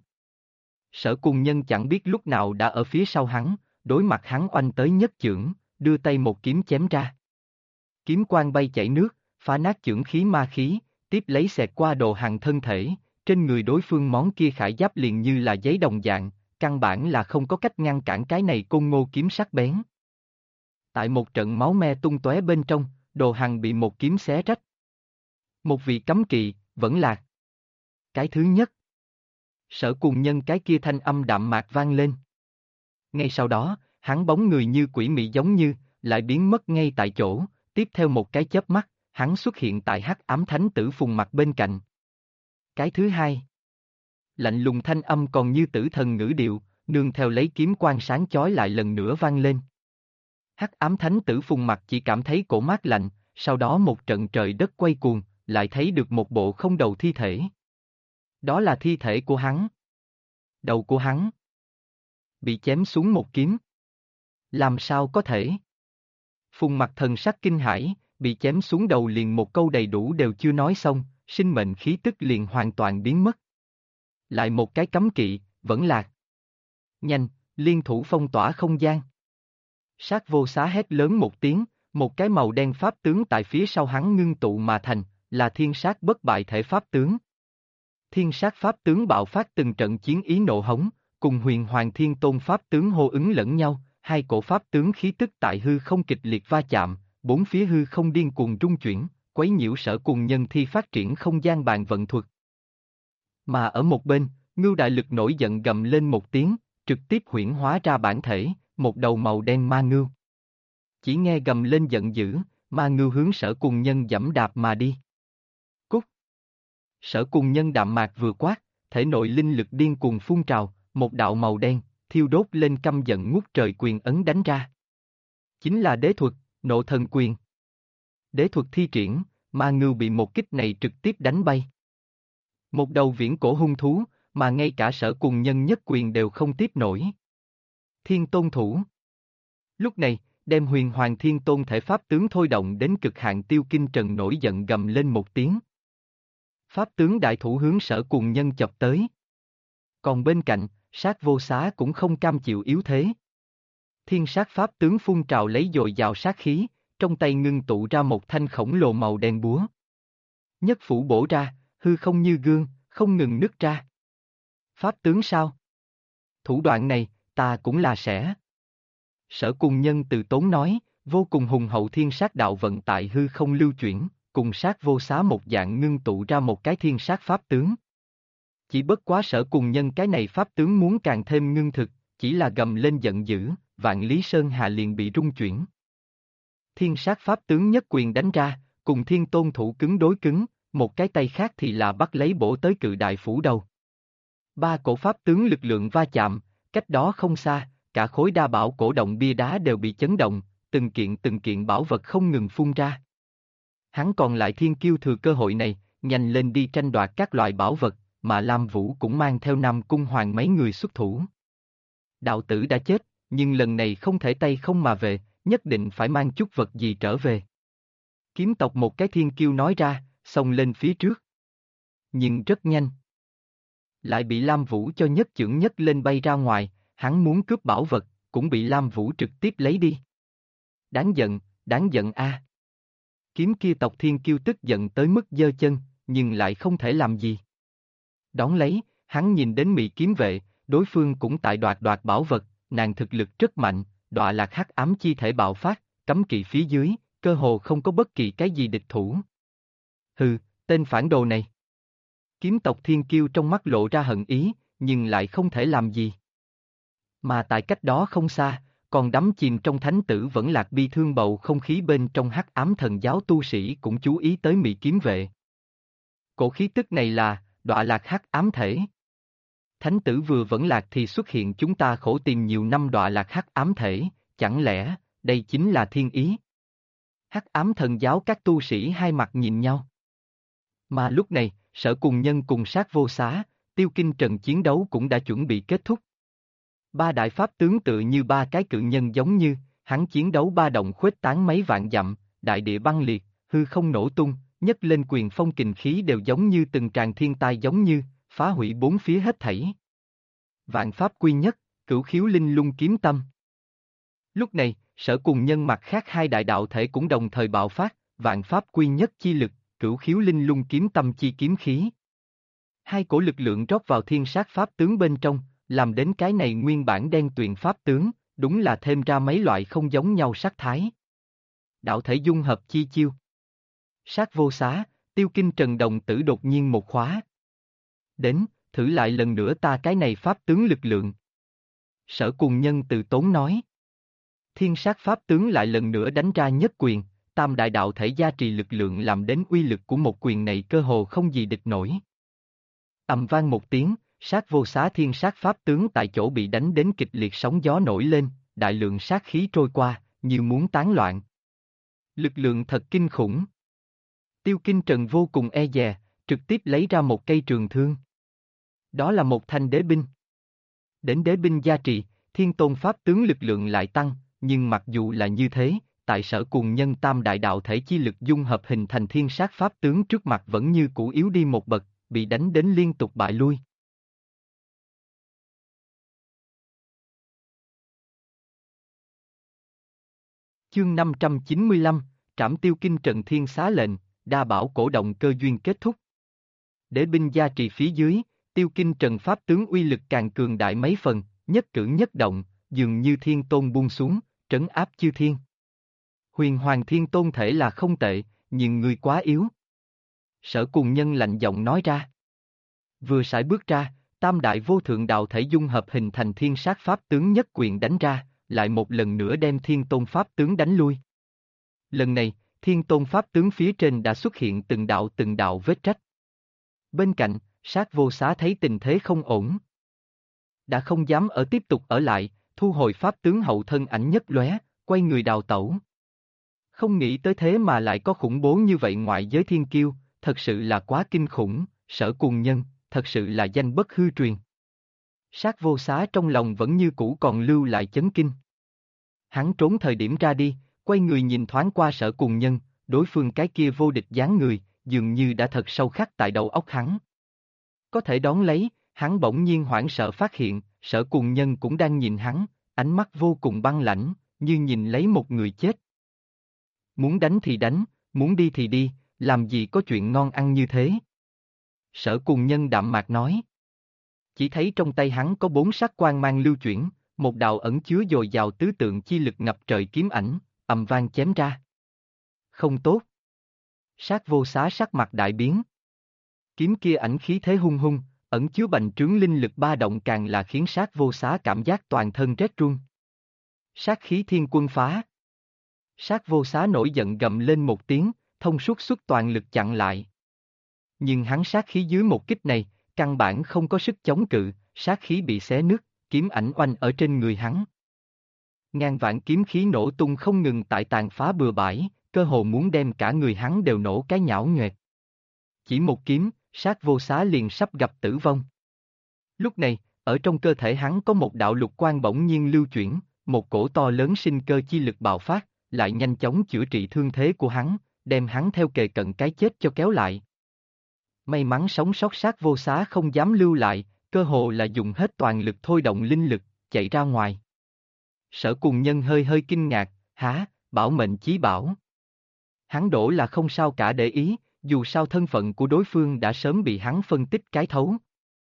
Sở Cùng Nhân chẳng biết lúc nào đã ở phía sau hắn, đối mặt hắn oanh tới nhất chưởng, đưa tay một kiếm chém ra. Kiếm quang bay chảy nước, phá nát chưởng khí ma khí, tiếp lấy xẹt qua Đồ Hằng thân thể, trên người đối phương món kia khải giáp liền như là giấy đồng dạng, căn bản là không có cách ngăn cản cái này côn ngô kiếm sắc bén. Tại một trận máu me tung tóe bên trong, Đồ Hằng bị một kiếm xé rách. Một vị cấm kỵ, vẫn lạc. Cái thứ nhất. Sở Cùng Nhân cái kia thanh âm đạm mạc vang lên. Ngay sau đó, hắn bóng người như quỷ mị giống như, lại biến mất ngay tại chỗ, tiếp theo một cái chớp mắt, hắn xuất hiện tại Hắc Ám Thánh Tử Phùng Mặc bên cạnh. Cái thứ hai. Lạnh lùng thanh âm còn như tử thần ngữ điệu, nương theo lấy kiếm quang sáng chói lại lần nữa vang lên. Hắc Ám Thánh Tử Phùng Mặc chỉ cảm thấy cổ mát lạnh, sau đó một trận trời đất quay cuồng, lại thấy được một bộ không đầu thi thể. Đó là thi thể của hắn. Đầu của hắn bị chém xuống một kiếm. Làm sao có thể? Phùng Mặc thần sắc kinh hãi, bị chém xuống đầu liền một câu đầy đủ đều chưa nói xong, sinh mệnh khí tức liền hoàn toàn biến mất. Lại một cái cấm kỵ, vẫn lạc. Nhanh, liên thủ phong tỏa không gian. Sát Vô Xá hét lớn một tiếng, một cái màu đen pháp tướng tại phía sau hắn ngưng tụ mà thành, là thiên sát bất bại thể pháp tướng. Thiên sát pháp tướng bạo phát từng trận chiến ý nộ hống, cùng Huyền Hoàng Thiên Tôn pháp tướng hô ứng lẫn nhau, hai cổ pháp tướng khí tức tại hư không kịch liệt va chạm, bốn phía hư không điên cuồng rung chuyển, quấy nhiễu Sở Cùng Nhân thi phát triển không gian bàn vận thuật. Mà ở một bên, Ngưu Đại Lực nổi giận gầm lên một tiếng, trực tiếp huyễn hóa ra bản thể, một đầu màu đen ma ngưu. Chỉ nghe gầm lên giận dữ, ma ngưu hướng Sở Cùng Nhân giẫm đạp mà đi. Cút! Sở Cùng Nhân đạm mạc vừa quát, thể nội linh lực điên cuồng phun trào, một đạo màu đen, thiêu đốt lên căm giận ngút trời quyền ấn đánh ra. Chính là đế thuật, nộ thần quyền. Đế thuật thi triển, ma ngưu bị một kích này trực tiếp đánh bay. Một đầu viễn cổ hung thú, mà ngay cả Sở Cùng Nhân nhất quyền đều không tiếp nổi. Thiên Tôn thủ. Lúc này, đem Huyền Hoàng Thiên Tôn thể pháp tướng thôi động đến cực hạn Tiêu Kinh Trần nổi giận gầm lên một tiếng. Pháp tướng đại thủ hướng Sở Cùng Nhân chọc tới. Còn bên cạnh, Sát Vô Xá cũng không cam chịu yếu thế. Thiên sát pháp tướng phun trào lấy dồi dào sát khí, trong tay ngưng tụ ra một thanh khổng lồ màu đen búa. Nhất phủ bổ ra, hư không như gương, không ngừng nứt ra. Pháp tướng sao? Thủ đoạn này, ta cũng là sẽ. Sở Cùng Nhân từ tốn nói, vô cùng hùng hậu thiên sát đạo vận tại hư không lưu chuyển, cùng Sát Vô Xá một dạng ngưng tụ ra một cái thiên sát pháp tướng. Chỉ bất quá Sở Cùng Nhân cái này pháp tướng muốn càng thêm ngưng thực, chỉ là gầm lên giận dữ, Vạn Lý Sơn Hà liền bị rung chuyển. Thiên sát pháp tướng nhất quyền đánh ra, cùng Thiên Tôn thủ cứng đối cứng, một cái tay khác thì là bắt lấy bổ tới cự đại phủ đầu. Ba cổ pháp tướng lực lượng va chạm, cách đó không xa, cả khối đa bảo cổ động bia đá đều bị chấn động, từng kiện bảo vật không ngừng phun ra. Hắn còn lại thiên kiêu thừa cơ hội này, nhanh lên đi tranh đoạt các loại bảo vật, mà Lam Vũ cũng mang theo Nam Cung Hoàng mấy người xuất thủ. Đạo tử đã chết, nhưng lần này không thể tay không mà về, nhất định phải mang chút vật gì trở về. Kiếm tộc một cái thiên kiêu nói ra, xông lên phía trước. Nhưng rất nhanh. Lại bị Lam Vũ cho nhất chưởng nhất lên bay ra ngoài, hắn muốn cướp bảo vật, cũng bị Lam Vũ trực tiếp lấy đi. Đáng giận a. Kiếm kia tộc thiên kiêu tức giận tới mức giơ chân, nhưng lại không thể làm gì. Đón lấy, hắn nhìn đến Mị Kiếm Vệ, đối phương cũng tại đoạt bảo vật, nàng thực lực rất mạnh, đọa lạc hắc ám chi thể bạo phát, cấm kỵ phía dưới, cơ hồ không có bất kỳ cái gì địch thủ. Hừ, tên phản đồ này. Kiếm tộc thiên kiêu trong mắt lộ ra hận ý, nhưng lại không thể làm gì. Mà tại cách đó không xa, còn đắm chìm trong thánh tử vẫn lạc bi thương bầu không khí bên trong hắc ám thần giáo tu sĩ cũng chú ý tới Mị Kiếm Vệ. Cổ khí tức này là đọa lạc hắc ám thể. Thánh tử vừa vẫn lạc thì xuất hiện chúng ta khổ tìm nhiều năm đọa lạc hắc ám thể, chẳng lẽ đây chính là thiên ý? Hắc ám thần giáo các tu sĩ hai mặt nhìn nhau. Mà lúc này, Sở Cùng Nhân cùng Sát Vô Xá, Tiêu Kinh Trần chiến đấu cũng đã chuẩn bị kết thúc. Ba đại pháp tướng tự như ba cái cự nhân giống như, hắn chiến đấu ba động khuếch tán mấy vạn dặm, đại địa băng liệt, hư không nổ tung, nhấc lên quyền phong kình khí đều giống như từng tràng thiên tai giống như, phá hủy bốn phía hết thảy. Vạn pháp quy nhất, cửu khiếu linh lung kiếm tâm. Lúc này, Sở Cùng Nhân mặt khác hai đại đạo thể cũng đồng thời bạo phát, vạn pháp quy nhất chi lực, cửu khiếu linh lung kiếm tâm chi kiếm khí. Hai cổ lực lượng rót vào thiên sát pháp tướng bên trong, làm đến cái này nguyên bản đen tuyền pháp tướng, đúng là thêm ra mấy loại không giống nhau sắc thái. Đạo thể dung hợp chi chiêu. Sát vô xá, Tiêu Kinh Trần đồng tử đột nhiên một khóa. Đến, thử lại lần nữa ta cái này pháp tướng lực lượng. Sở Cùng Nhân từ tốn nói. Thiên sát pháp tướng lại lần nữa đánh ra nhất quyền, tam đại đạo thể gia trì lực lượng làm đến uy lực của một quyền này cơ hồ không gì địch nổi. Ầm vang một tiếng, sát vô xá thiên sát pháp tướng tại chỗ bị đánh đến kịch liệt sóng gió nổi lên, đại lượng sát khí trôi qua, như muốn tán loạn. Lực lượng thật kinh khủng. Tiêu Kinh Trần vô cùng e dè, trực tiếp lấy ra một cây trường thương. Đó là một thanh đế binh. Đến đế binh gia trì, thiên tôn pháp tướng lực lượng lại tăng, nhưng mặc dù là như thế, tại Sở Cùng Nhân tam đại đạo thể chi lực dung hợp hình thành thiên sát pháp tướng trước mặt vẫn như cũ yếu đi một bậc, bị đánh đến liên tục bại lui. Chương 595, Trảm Tiêu Kinh Trần Thiên Xá lệnh, đa bảo cổ động cơ duyên kết thúc. Đế binh gia trì phía dưới, Tiêu Kinh Trần pháp tướng uy lực càng cường đại mấy phần, nhất cử nhất động, dường như thiên tôn buông xuống, trấn áp chư thiên. Huyền Hoàng Thiên Tôn thể là không tệ, nhưng ngươi quá yếu. Sở Cùng Nhân lạnh giọng nói ra. Vừa sải bước ra, tam đại vô thượng đạo thể dung hợp hình thành thiên sát pháp tướng nhất quyền đánh ra, lại một lần nữa đem thiên tôn pháp tướng đánh lui. Lần này, thiên tôn pháp tướng phía trên đã xuất hiện từng đạo vết rách. Bên cạnh, sát vô xá thấy tình thế không ổn. Đã không dám tiếp tục ở lại, thu hồi pháp tướng hậu thân ảnh nhất lóe, quay người đào tẩu. Không nghĩ tới thế mà lại có khủng bố như vậy ngoại giới thiên kiêu, thật sự là quá kinh khủng, Sở Cùng Nhân, thật sự là danh bất hư truyền. Sát vô xá trong lòng vẫn như cũ còn lưu lại chấn kinh. Hắn trốn thời điểm ra đi, quay người nhìn thoáng qua Sở Cùng Nhân, đối phương cái kia vô địch dáng người, dường như đã thật sâu khắc tại đầu óc hắn. Có thể đón lấy, hắn bỗng nhiên hoảng sợ phát hiện, Sở Cùng Nhân cũng đang nhìn hắn, ánh mắt vô cùng băng lãnh, như nhìn lấy một người chết. Muốn đánh thì đánh, muốn đi thì đi, làm gì có chuyện ngon ăn như thế. Sở Cùng Nhân đạm mạc nói. Chỉ thấy trong tay hắn có 4 sắc quang mang lưu chuyển, một đạo ẩn chứa dồi dào tứ tượng chi lực ngập trời kiếm ảnh, ầm vang chém ra. Không tốt. Sát vô xá sắc mặt đại biến. Kiếm kia ảnh khí thế hung hung, ẩn chứa bành trướng linh lực ba động càng là khiến sát vô xá cảm giác toàn thân rét run. Sát khí thiên quân phá. Sát vô xá nổi giận gầm lên một tiếng, thông suốt xuất toàn lực chặn lại. Nhưng hắn sát khí dưới một kích này, căn bản không có sức chống cự, sát khí bị xé nứt, kiếm ảnh oanh ở trên người hắn. Ngàn vạn kiếm khí nổ tung không ngừng tại tàn phá bừa bãi, cơ hồ muốn đem cả người hắn đều nổ cái nhão nhoẹt. Chỉ một kiếm, sát vô xá liền sắp gặp tử vong. Lúc này, ở trong cơ thể hắn có một đạo lục quang bỗng nhiên lưu chuyển, một cổ to lớn sinh cơ chi lực bạo phát, lại nhanh chóng chữa trị thương thế của hắn, đem hắn theo kề cận cái chết cho kéo lại. May mắn sống sót sát vô xá không dám lưu lại, cơ hồ là dùng hết toàn lực thôi động linh lực, chạy ra ngoài. Sở Cùng Nhân hơi hơi kinh ngạc, há, bảo mệnh chí bảo. Hắn đổ là không sao cả để ý, dù sao thân phận của đối phương đã sớm bị hắn phân tích cái thấu.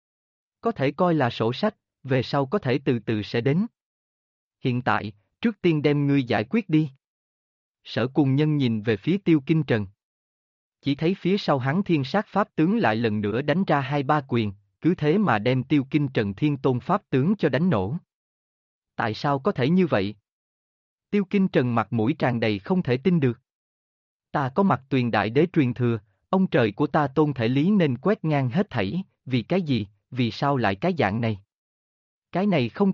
Có thể coi là sổ sách, về sau có thể từ từ sẽ đến. Hiện tại, trước tiên đem ngươi giải quyết đi. Sở Cùng Nhân nhìn về phía Tiêu Kinh Trần. Chỉ thấy phía sau hắn thiên sát pháp tướng lại lần nữa đánh ra 2-3 quyền, cứ thế mà đem Tiêu Kinh Trần thiên tôn pháp tướng cho đánh nổ. Tại sao có thể như vậy? Tiêu Kinh Trần mặt mũi tràn đầy không thể tin được. Ta có mặt Tuyền Đại Đế truyền thừa, ông trời của ta tôn thể lý nên quét ngang hết thảy, vì cái gì, vì sao lại cái dạng này? Cái này không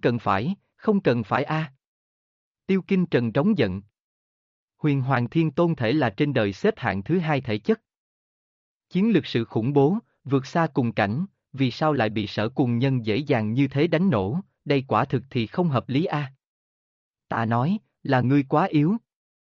cần phải a. Tiêu Kinh Trần trống giận. Huyền Hoàng Thiên Tôn thể là trên đời xếp hạng thứ 2 thể chất. Chiến lực sự khủng bố, vượt xa cùng cảnh, vì sao lại bị Sở Cùng Nhân dễ dàng như thế đánh nổ, đây quả thực thì không hợp lý a. Ta nói, Là ngươi quá yếu.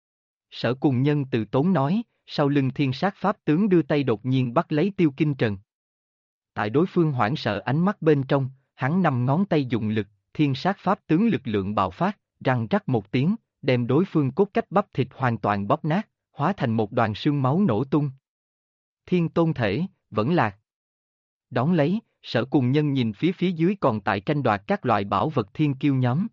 Sở Cùng Nhân từ tốn nói, sau lưng thiên sát pháp tướng đưa tay đột nhiên bắt lấy Tiêu Kinh Trần. Tại đối phương hoảng sợ ánh mắt bên trong, hắn năm ngón tay dùng lực, thiên sát pháp tướng lực lượng bạo phát, răng rắc một tiếng, đem đối phương cốt cách bắp thịt hoàn toàn bóp nát, hóa thành một đoàn sương máu nổ tung. Thiên Tôn Thể, vẫn lạc. Đón lấy, Sở Cùng Nhân nhìn phía dưới còn tại tranh đoạt các loại bảo vật thiên kiêu nhóm.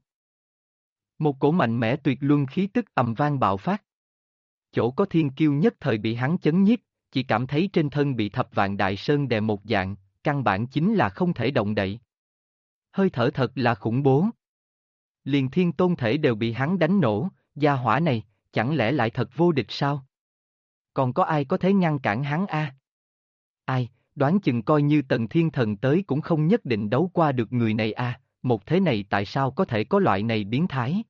Một cổ mạnh mẽ tuyệt luân khí tức ầm vang bạo phát. Chỗ có thiên kiêu nhất thời bị hắn chấn nhiếp, chỉ cảm thấy trên thân bị thập vạn đại sơn đè một dạng, căn bản chính là không thể động đậy. Hơi thở thật là khủng bố. Liền Thiên Tôn Thể đều bị hắn đánh nổ, gia hỏa này, chẳng lẽ lại thật vô địch sao? Còn có ai có thể ngăn cản hắn a? Ai, đoán chừng coi như Tần Thiên Thần tới cũng không nhất định đấu qua được người này a, một thế này tại sao có thể có loại này biến thái?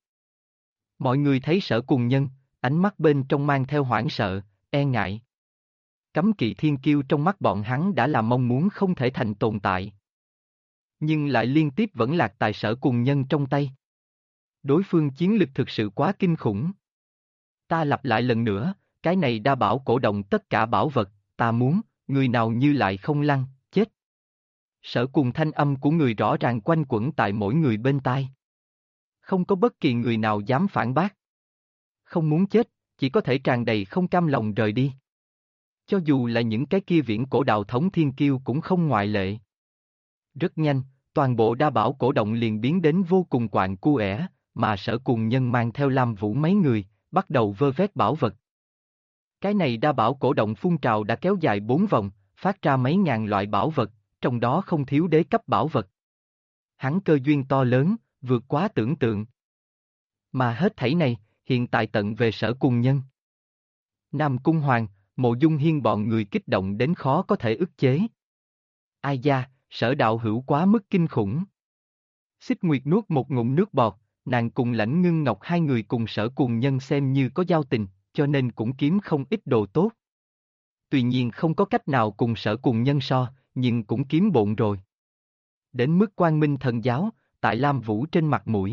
Mọi người thấy Sở Cùng Nhân, ánh mắt bên trong mang theo hoảng sợ, e ngại. Cấm kỵ thiên kiêu trong mắt bọn hắn đã là mong muốn không thể thành tồn tại. Nhưng lại liên tiếp vẫn lạc tại Sở Cùng Nhân trong tay. Đối phương chiến lực thực sự quá kinh khủng. Ta lặp lại lần nữa, cái này đa bảo cổ động tất cả bảo vật, ta muốn, người nào như lại không lăn, chết. Sở Cùng thanh âm của người rõ ràng quanh quẩn tại mỗi người bên tai. Không có bất kỳ người nào dám phản bác. Không muốn chết, chỉ có thể tràn đầy không cam lòng rời đi. Cho dù là những cái kia viễn cổ đạo thống thiên kiêu cũng không ngoại lệ. Rất nhanh, toàn bộ đa bảo cổ động liền biến đến vô cùng quạng cu mà Sở Cùng Nhân mang theo Lam Vũ mấy người, bắt đầu vơ vét bảo vật. Cái này đa bảo cổ động phun trào đã kéo dài 4 vòng, phát ra mấy ngàn loại bảo vật, trong đó không thiếu đế cấp bảo vật. Hắn cơ duyên to lớn, vượt quá tưởng tượng. Mà hết thảy này, hiện tại tận về Sở Cùng Nhân. Nam Cung Hoàng, Mộ Dung Hiên bọn người kích động đến khó có thể ức chế. Ai da, Sở đạo hữu quá mức kinh khủng. Xích Nguyệt nuốt một ngụm nước bọt, nàng cùng Lãnh Ngưng Ngọc hai người cùng Sở Cùng Nhân xem như có giao tình, cho nên cũng kiếm không ít đồ tốt. Tuy nhiên không có cách nào cùng Sở Cùng Nhân so, nhưng cũng kiếm bộn rồi. Đến mức Quang Minh Thần Giáo, tại Lam Vũ trên mặt mũi.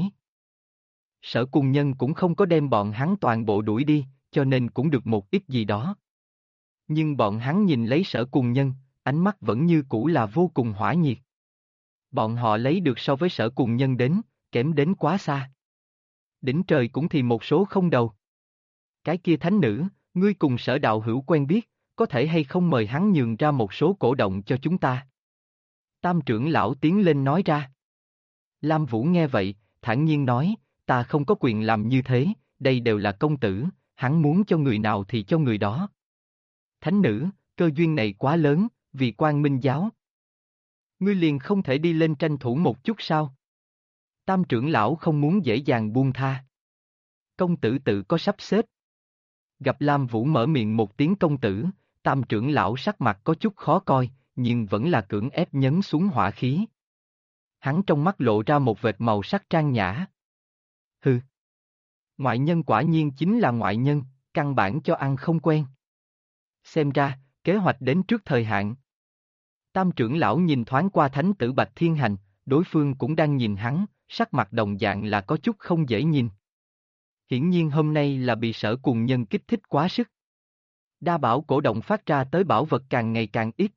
Sở Cùng Nhân cũng không có đem bọn hắn toàn bộ đuổi đi, cho nên cũng được một ít gì đó. Nhưng bọn hắn nhìn lấy Sở Cùng Nhân, ánh mắt vẫn như cũ là vô cùng hỏa nhiệt. Bọn họ lấy được so với Sở Cùng Nhân đến, kém đến quá xa. Đỉnh trời cũng thì một số không đầu. Cái kia thánh nữ, ngươi cùng Sở đạo hữu quen biết, có thể hay không mời hắn nhường ra một số cổ động cho chúng ta? Tam trưởng lão tiến lên nói ra. Lam Vũ nghe vậy, thản nhiên nói, ta không có quyền làm như thế, đây đều là công tử, hắn muốn cho người nào thì cho người đó. Thánh nữ, cơ duyên này quá lớn, vì Quang Minh giáo. Ngươi liền không thể đi lên tranh thủ một chút sao? Tam trưởng lão không muốn dễ dàng buông tha. Công tử tự có sắp xếp. Gặp Lam Vũ mở miệng một tiếng công tử, tam trưởng lão sắc mặt có chút khó coi, nhưng vẫn là cưỡng ép nhấn xuống hỏa khí. Hắn trong mắt lộ ra một vệt màu sắc trang nhã. Hừ. Ngoại nhân quả nhiên chính là ngoại nhân, căn bản cho ăn không quen. Xem ra, kế hoạch đến trước thời hạn. Tam trưởng lão nhìn thoáng qua thánh tử Bạch Thiên Hành, đối phương cũng đang nhìn hắn, sắc mặt đồng dạng là có chút không dễ nhìn. Hiển nhiên hôm nay là bị Sở Cùng Nhân kích thích quá sức. Đa bảo cổ động phát ra tới bảo vật càng ngày càng ít.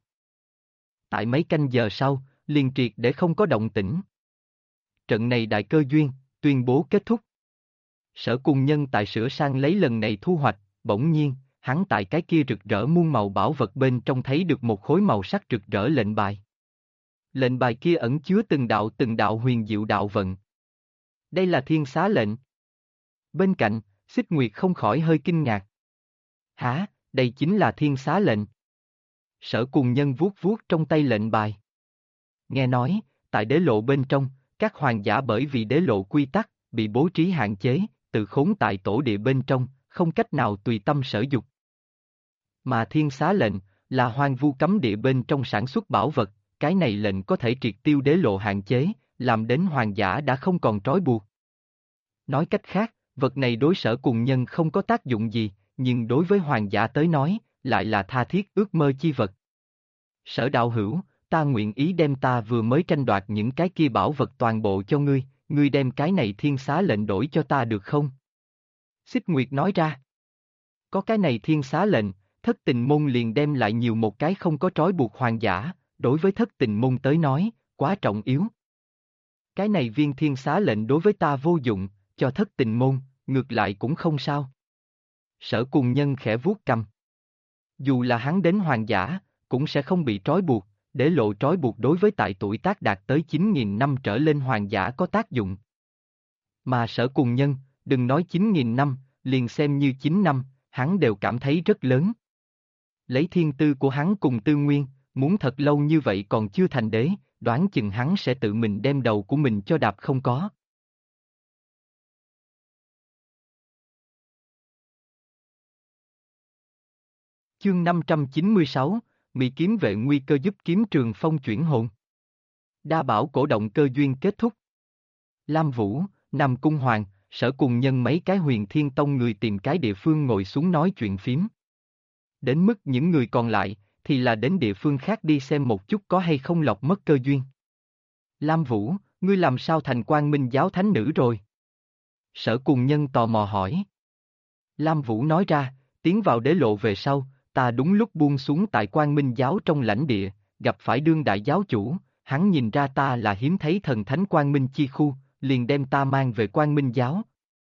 Tại mấy canh giờ sau, liền triệt để không có động tĩnh. Trận này đại cơ duyên, tuyên bố kết thúc. Sở Cùng Nhân tại sửa sang lấy lần này thu hoạch, bỗng nhiên, hắn tại cái kia rực rỡ muôn màu bảo vật bên trong thấy được một khối màu sắc rực rỡ lệnh bài. Lệnh bài kia ẩn chứa từng đạo huyền diệu đạo vận. Đây là thiên xá lệnh. Bên cạnh, Xích Nguyệt không khỏi hơi kinh ngạc. Hả, đây chính là thiên xá lệnh. Sở Cùng Nhân vuốt vuốt trong tay lệnh bài. Nghe nói, tại đế lộ bên trong, các hoàng giả bởi vì đế lộ quy tắc, bị bố trí hạn chế, tự khốn tại tổ địa bên trong, không cách nào tùy tâm sở dục. Mà thiên xá lệnh, là hoang vu cấm địa bên trong sản xuất bảo vật, cái này lệnh có thể triệt tiêu đế lộ hạn chế, làm đến hoàng giả đã không còn trói buộc. Nói cách khác, vật này đối Sở Cùng Nhân không có tác dụng gì, nhưng đối với hoàng giả tới nói, lại là tha thiết ước mơ chi vật. Sở đạo hữu, ta nguyện ý đem ta vừa mới tranh đoạt những cái kia bảo vật toàn bộ cho ngươi, ngươi đem cái này thiên xá lệnh đổi cho ta được không? Xích Nguyệt nói ra. Có cái này thiên xá lệnh, thất tình môn liền đem lại nhiều một cái không có trói buộc hoàng giả, đối với thất tình môn tới nói, quá trọng yếu. Cái này viên thiên xá lệnh đối với ta vô dụng, cho thất tình môn, ngược lại cũng không sao. Sở Cùng Nhân khẽ vuốt cằm. Dù là hắn đến hoàng giả, cũng sẽ không bị trói buộc, để lộ trói buộc đối với tại tuổi tác đạt tới 9.000 năm trở lên hoàng giả có tác dụng. Mà Sở Cùng Nhân, đừng nói 9.000 năm, liền xem như 9 năm, hắn đều cảm thấy rất lớn. Lấy thiên tư của hắn cùng tư nguyên, muốn thật lâu như vậy còn chưa thành đế, đoán chừng hắn sẽ tự mình đem đầu của mình cho đạp không có. Chương 596, Mị kiếm vệ nguy cơ giúp kiếm Trường Phong chuyển hồn. Đa bảo cổ động cơ duyên kết thúc. Lam Vũ, Nam Cung Hoàng, Sở Cùng Nhân mấy cái Huyền Thiên Tông người tìm cái địa phương ngồi xuống nói chuyện phím. Đến mức những người còn lại, thì là đến địa phương khác đi xem một chút có hay không lọc mất cơ duyên. Lam Vũ, ngươi làm sao thành Quang Minh giáo thánh nữ rồi? Sở Cùng Nhân tò mò hỏi. Lam Vũ nói ra, tiến vào đế lộ về sau, ta đúng lúc buông xuống tại Quang Minh giáo trong lãnh địa, gặp phải đương đại giáo chủ, hắn nhìn ra ta là hiếm thấy thần thánh Quang Minh chi khu, liền đem ta mang về Quang Minh giáo.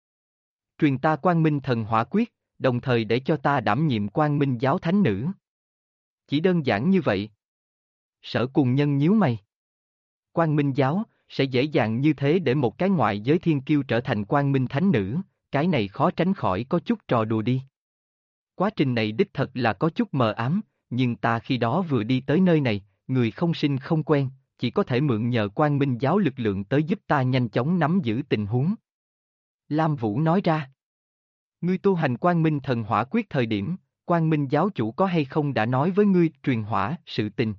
Truyền ta Quang Minh thần hỏa quyết, đồng thời để cho ta đảm nhiệm Quang Minh giáo thánh nữ. Chỉ đơn giản như vậy. Sở Cùng Nhân nhíu mày. Quang Minh giáo, sẽ dễ dàng như thế để một cái ngoại giới thiên kiêu trở thành Quang Minh thánh nữ, cái này khó tránh khỏi có chút trò đùa đi. Quá trình này đích thật là có chút mờ ám, nhưng ta khi đó vừa đi tới nơi này, người không sinh không quen, chỉ có thể mượn nhờ Quang Minh giáo lực lượng tới giúp ta nhanh chóng nắm giữ tình huống. Lam Vũ nói ra. Ngươi tu hành Quang Minh thần hỏa quyết thời điểm, Quang Minh giáo chủ có hay không đã nói với ngươi truyền hỏa sự tình?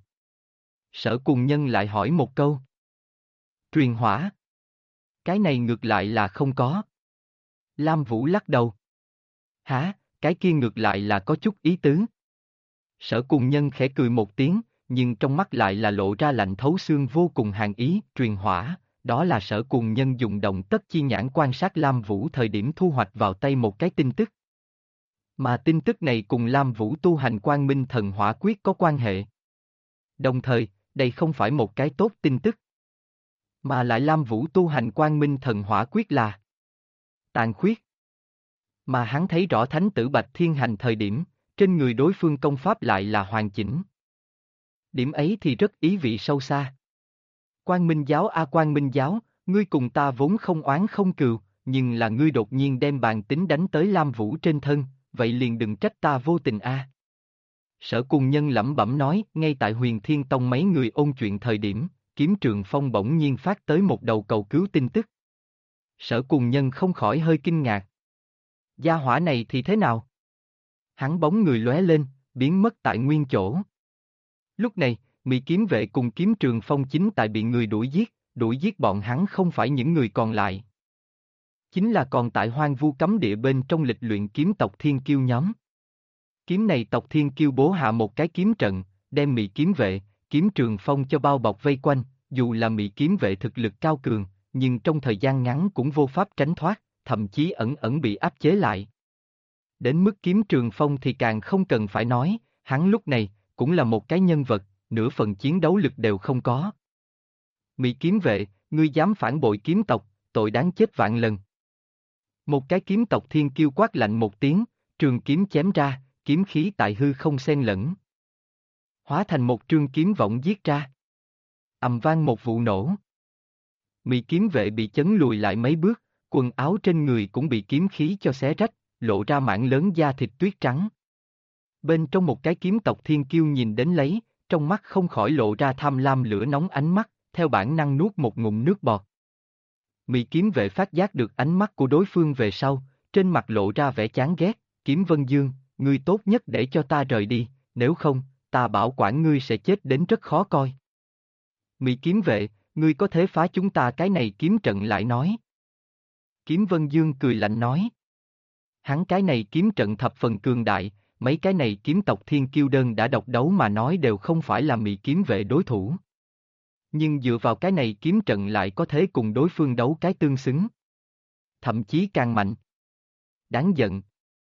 Sở Cùng Nhân lại hỏi một câu. Truyền hỏa? Cái này ngược lại là không có. Lam Vũ lắc đầu. Hả, cái kia ngược lại là có chút ý tứ. Sở Cùng Nhân khẽ cười một tiếng, nhưng trong mắt lại là lộ ra lạnh thấu xương vô cùng hàn ý, truyền hỏa, đó là Sở Cùng Nhân dùng động tất chi nhãn quan sát Lam Vũ thời điểm thu hoạch vào tay một cái tin tức. Mà tin tức này cùng Lam Vũ tu hành Quang Minh thần hỏa quyết có quan hệ. Đồng thời, đây không phải một cái tốt tin tức. Mà lại Lam Vũ tu hành Quang Minh thần hỏa quyết là tàn khuyết. Mà hắn thấy rõ thánh tử Bạch Thiên Hành thời điểm, trên người đối phương công pháp lại là hoàn chỉnh. Điểm ấy thì rất ý vị sâu xa. Quang Minh giáo a Quang Minh giáo, ngươi cùng ta vốn không oán không cừu, nhưng là ngươi đột nhiên đem bàn tính đánh tới Lam Vũ trên thân, vậy liền đừng trách ta vô tình a. Sở Cùng Nhân lẩm bẩm nói, ngay tại Huyền Thiên Tông mấy người ôn chuyện thời điểm, Kiếm Trường Phong bỗng nhiên phát tới một đầu cầu cứu tin tức. Sở Cùng Nhân không khỏi hơi kinh ngạc. Gia hỏa này thì thế nào? Hắn bóng người lóe lên, biến mất tại nguyên chỗ. Lúc này, Mị kiếm vệ cùng Kiếm Trường Phong chính tại bị người đuổi giết bọn hắn không phải những người còn lại. Chính là còn tại hoang vu cấm địa bên trong lịch luyện kiếm tộc Thiên Kiêu nhóm. Kiếm này tộc Thiên Kiêu bố hạ một cái kiếm trận, đem Mị kiếm vệ, Kiếm Trường Phong cho bao bọc vây quanh, dù là Mị kiếm vệ thực lực cao cường, nhưng trong thời gian ngắn cũng vô pháp tránh thoát, thậm chí ẩn ẩn bị áp chế lại. Đến mức Kiếm Trường Phong thì càng không cần phải nói, hắn lúc này, cũng là một cái nhân vật, nửa phần chiến đấu lực đều không có. Mị kiếm vệ, ngươi dám phản bội kiếm tộc, tội đáng chết vạn lần. Một cái kiếm tộc Thiên Kiêu quát lạnh một tiếng, trường kiếm chém ra, kiếm khí tại hư không xen lẫn. Hóa thành một trương kiếm võng giết ra. Ầm vang một vụ nổ. Mị kiếm vệ bị chấn lùi lại mấy bước, quần áo trên người cũng bị kiếm khí cho xé rách, lộ ra mảng lớn da thịt tuyết trắng. Bên trong một cái kiếm tộc Thiên Kiêu nhìn đến lấy, trong mắt không khỏi lộ ra tham lam lửa nóng ánh mắt, theo bản năng nuốt một ngụm nước bọt. Mị kiếm vệ phát giác được ánh mắt của đối phương về sau, trên mặt lộ ra vẻ chán ghét, Kiếm Vân Dương, ngươi tốt nhất để cho ta rời đi, nếu không, ta bảo quản ngươi sẽ chết đến rất khó coi. Mị kiếm vệ, ngươi có thể phá chúng ta cái này kiếm trận lại nói. Kiếm Vân Dương cười lạnh nói. Hắn cái này kiếm trận thập phần cường đại, mấy cái này kiếm tộc Thiên Kiêu đơn đã độc đấu mà nói đều không phải là Mị kiếm vệ đối thủ. Nhưng dựa vào cái này kiếm trận lại có thể cùng đối phương đấu cái tương xứng. Thậm chí càng mạnh. đáng giận.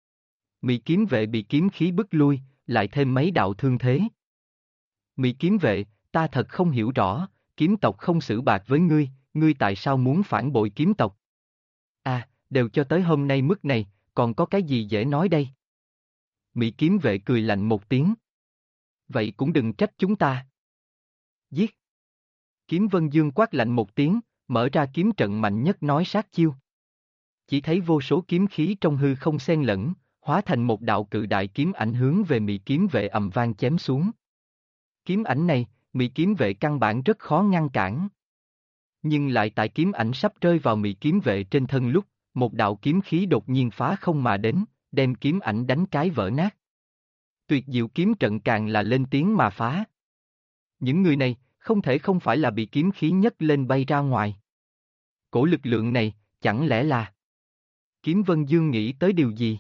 Mị kiếm vệ bị kiếm khí bức lui, lại thêm mấy đạo thương thế. Mị kiếm vệ, ta thật không hiểu rõ, kiếm tộc không xử bạc với ngươi tại sao muốn phản bội kiếm tộc? À, đều cho tới hôm nay mức này, còn có cái gì dễ nói đây? Mị kiếm vệ cười lạnh một tiếng. Vậy cũng đừng trách chúng ta. Giết. Kiếm Vân Dương quát lạnh một tiếng, mở ra kiếm trận mạnh nhất nói sát chiêu. Chỉ thấy vô số kiếm khí trong hư không xen lẫn, hóa thành một đạo cự đại kiếm ảnh hướng về Mị kiếm vệ ầm vang chém xuống. Kiếm ảnh này, Mị kiếm vệ căn bản rất khó ngăn cản. Nhưng lại tại kiếm ảnh sắp rơi vào Mị kiếm vệ trên thân lúc, một đạo kiếm khí đột nhiên phá không mà đến, đem kiếm ảnh đánh cái vỡ nát. Tuyệt diệu kiếm trận càng là lên tiếng mà phá. Những người này, không thể không phải là bị kiếm khí nhấc lên bay ra ngoài. Cổ lực lượng này, chẳng lẽ là... Kiếm Vân Dương nghĩ tới điều gì?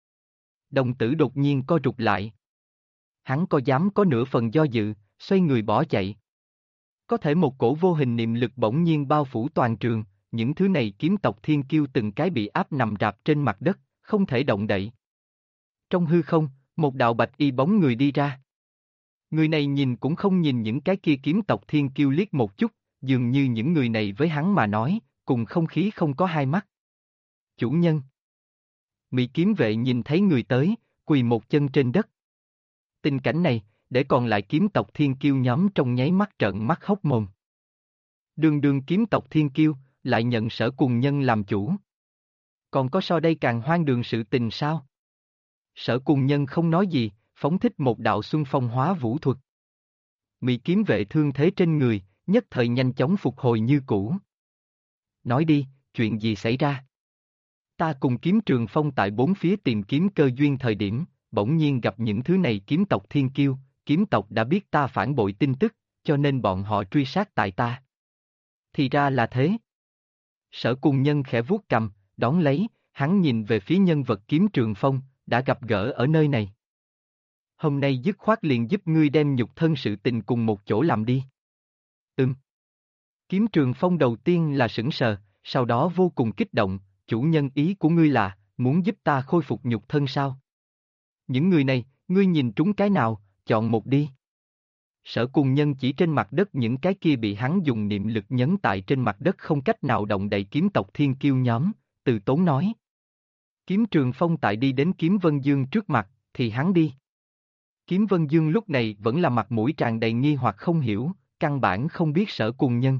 Đồng tử đột nhiên co rụt lại. Hắn có dám có nửa phần do dự, xoay người bỏ chạy. Có thể một cổ vô hình niệm lực bỗng nhiên bao phủ toàn trường, những thứ này kiếm tộc thiên kiêu từng cái bị áp nằm rạp trên mặt đất, không thể động đậy. Trong hư không, một đạo bạch y bóng người đi ra. Người này nhìn cũng không nhìn những cái kia kiếm tộc thiên kiêu liếc một chút, dường như những người này với hắn mà nói, cùng không khí không có hai mắt. Chủ nhân. Mị kiếm vệ nhìn thấy người tới, quỳ một chân trên đất. Tình cảnh này, để còn lại kiếm tộc thiên kiêu nhóm trong nháy mắt trợn mắt hốc mồm. Đường đường kiếm tộc thiên kiêu, lại nhận Sở Cùng Nhân làm chủ. Còn có so đây càng hoang đường sự tình sao? Sở Cùng Nhân không nói gì, phóng thích một đạo xuân phong hóa vũ thuật. Mị kiếm vệ thương thế trên người, nhất thời nhanh chóng phục hồi như cũ. Nói đi, chuyện gì xảy ra? Ta cùng Kiếm Trường Phong tại bốn phía tìm kiếm cơ duyên thời điểm, bỗng nhiên gặp những thứ này kiếm tộc thiên kiêu, kiếm tộc đã biết ta phản bội tin tức, cho nên bọn họ truy sát tại ta. Thì ra là thế. Sở Cùng Nhân khẽ vuốt cằm, đón lấy, hắn nhìn về phía nhân vật Kiếm Trường Phong, đã gặp gỡ ở nơi này. Hôm nay dứt khoát liền giúp ngươi đem nhục thân sự tình cùng một chỗ làm đi. Kiếm Trường Phong đầu tiên là sững sờ, sau đó vô cùng kích động, chủ nhân ý của ngươi là, muốn giúp ta khôi phục nhục thân sao? Những người này, ngươi nhìn trúng cái nào, chọn một đi. Sở Cùng Nhân chỉ trên mặt đất những cái kia bị hắn dùng niệm lực nhấn tại trên mặt đất không cách nào động đậy kiếm tộc thiên kiêu nhóm, từ tốn nói. Kiếm Trường Phong tại đi đến Kiếm Vân Dương trước mặt, thì hắn đi. Kiếm Vân Dương lúc này vẫn là mặt mũi tràn đầy nghi hoặc không hiểu, căn bản không biết Sở Cùng Nhân.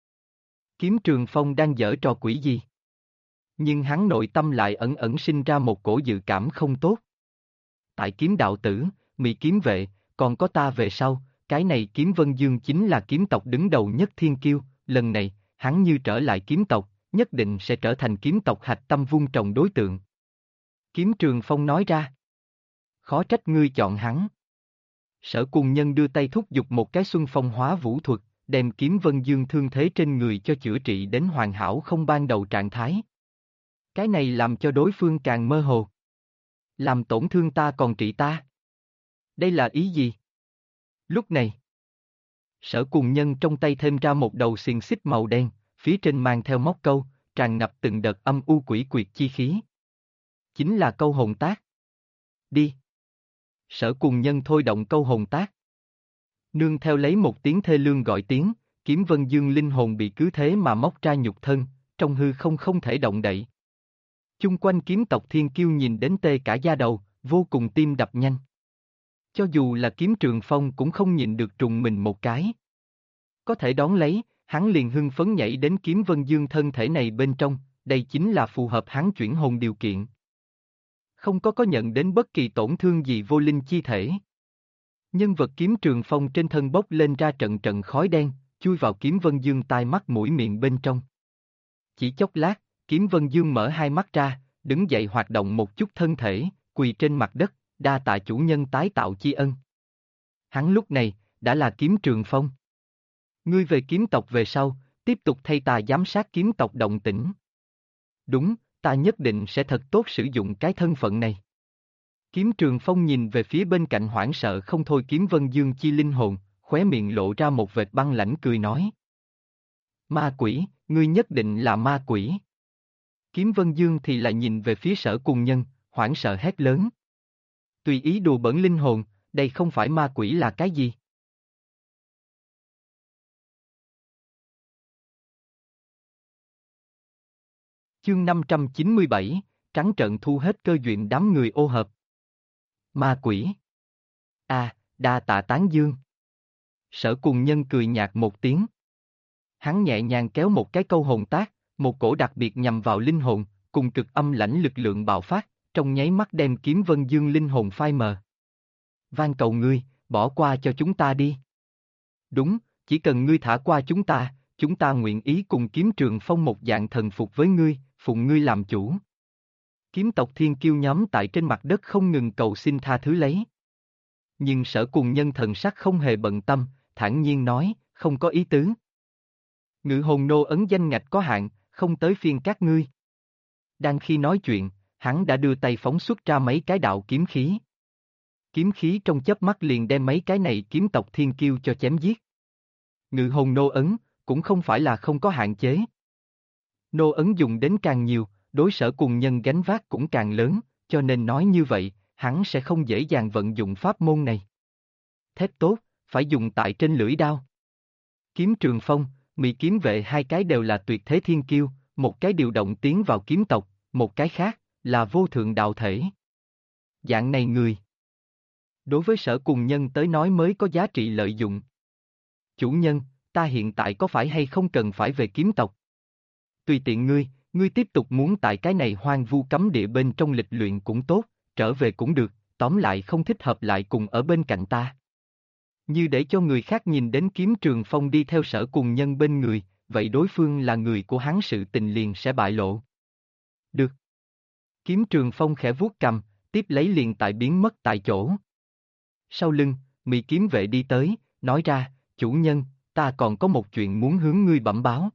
Kiếm Trường Phong đang giở trò quỷ gì? Nhưng hắn nội tâm lại ẩn ẩn sinh ra một cổ dự cảm không tốt. Tại Kiếm Đạo Tử, Mị kiếm vệ, còn có ta về sau, cái này Kiếm Vân Dương chính là kiếm tộc đứng đầu nhất thiên kiêu, lần này, hắn như trở lại kiếm tộc, nhất định sẽ trở thành kiếm tộc hạch tâm vun trồng đối tượng. Kiếm Trường Phong nói ra. Khó trách ngươi chọn hắn. Sở Cùng Nhân đưa tay thúc giục một cái xuân phong hóa vũ thuật, đem Kiếm Vân Dương thương thế trên người cho chữa trị đến hoàn hảo không ban đầu trạng thái. Cái này làm cho đối phương càng mơ hồ. Làm tổn thương ta còn trị ta. Đây là ý gì? Lúc này, Sở Cùng Nhân trong tay thêm ra một đầu xiềng xích màu đen, phía trên mang theo móc câu, tràn ngập từng đợt âm u quỷ quyệt chi khí. Chính là câu hồn tác. Đi. Sở Cùng Nhân thôi động câu hồn tác. Nương theo lấy một tiếng thê lương gọi tiếng, Kiếm Vân Dương linh hồn bị cứ thế mà móc ra nhục thân, trong hư không thể động đậy. Chung quanh kiếm tộc thiên kiêu nhìn đến tê cả da đầu, vô cùng tim đập nhanh. Cho dù là Kiếm Trường Phong cũng không nhịn được trùng mình một cái. Có thể đón lấy, hắn liền hưng phấn nhảy đến Kiếm Vân Dương thân thể này bên trong, đây chính là phù hợp hắn chuyển hồn điều kiện. Không có nhận đến bất kỳ tổn thương gì vô linh chi thể. Nhân vật Kiếm Trường Phong trên thân bốc lên ra trận trận khói đen, chui vào Kiếm Vân Dương tai mắt mũi miệng bên trong. Chỉ chốc lát, Kiếm Vân Dương mở hai mắt ra, đứng dậy hoạt động một chút thân thể, quỳ trên mặt đất, đa tạ chủ nhân tái tạo chi ân. Hắn lúc này, đã là Kiếm Trường Phong. Ngươi về kiếm tộc về sau, tiếp tục thay ta giám sát kiếm tộc động tĩnh. Đúng, ta nhất định sẽ thật tốt sử dụng cái thân phận này. Kiếm Trường Phong nhìn về phía bên cạnh hoảng sợ không thôi Kiếm Vân Dương chi linh hồn, khóe miệng lộ ra một vệt băng lãnh cười nói. Ma quỷ, ngươi nhất định là ma quỷ. Kiếm Vân Dương thì lại nhìn về phía Sở Cùng Nhân, hoảng sợ hét lớn. Tùy ý đùa bỡn linh hồn, đây không phải ma quỷ là cái gì? Chương 597, trắng trợn thu hết cơ duyên đám người ô hợp. Ma quỷ. Đa tạ tán dương. Sở Cùng Nhân cười nhạt một tiếng. Hắn nhẹ nhàng kéo một cái câu hồn tác, một cổ đặc biệt nhằm vào linh hồn, cùng cực âm lãnh lực lượng bạo phát, trong nháy mắt đem Kiếm Vân Dương linh hồn phai mờ. Van cầu ngươi, bỏ qua cho chúng ta đi. Đúng, chỉ cần ngươi thả qua chúng ta nguyện ý cùng Kiếm Trường Phong một dạng thần phục với ngươi, phụng ngươi làm chủ. Kiếm tộc thiên kiêu nhóm tại trên mặt đất không ngừng cầu xin tha thứ lấy. Nhưng Sở Cùng Nhân thần sắc không hề bận tâm, thản nhiên nói, không có ý tứ. Ngự hồn nô ấn danh ngạch có hạn, không tới phiên các ngươi. Đang khi nói chuyện, hắn đã đưa tay phóng xuất ra mấy cái đạo kiếm khí. Kiếm khí trong chớp mắt liền đem mấy cái này kiếm tộc thiên kiêu cho chém giết. Ngự hồn nô ấn, cũng không phải là không có hạn chế. Nô ấn dùng đến càng nhiều, đối Sở Cùng Nhân gánh vác cũng càng lớn, cho nên nói như vậy, hắn sẽ không dễ dàng vận dụng pháp môn này. Thép tốt, phải dùng tại trên lưỡi đao. Kiếm Trường Phong, Mị kiếm vệ hai cái đều là tuyệt thế thiên kiêu, một cái điều động tiến vào kiếm tộc, một cái khác là vô thượng đạo thể. Dạng này người, đối với Sở Cùng Nhân tới nói mới có giá trị lợi dụng. Chủ nhân, ta hiện tại có phải hay không cần phải về kiếm tộc? Tùy tiện ngươi tiếp tục muốn tại cái này hoang vu cấm địa bên trong lịch luyện cũng tốt, trở về cũng được, tóm lại không thích hợp lại cùng ở bên cạnh ta. Như để cho người khác nhìn đến Kiếm Trường Phong đi theo Sở Cùng Nhân bên người, vậy đối phương là người của hắn sự tình liền sẽ bại lộ. Được. Kiếm Trường Phong khẽ vuốt cầm, tiếp lấy liền tại biến mất tại chỗ. Sau lưng, Mị kiếm vệ đi tới, nói ra, chủ nhân, ta còn có một chuyện muốn hướng ngươi bẩm báo.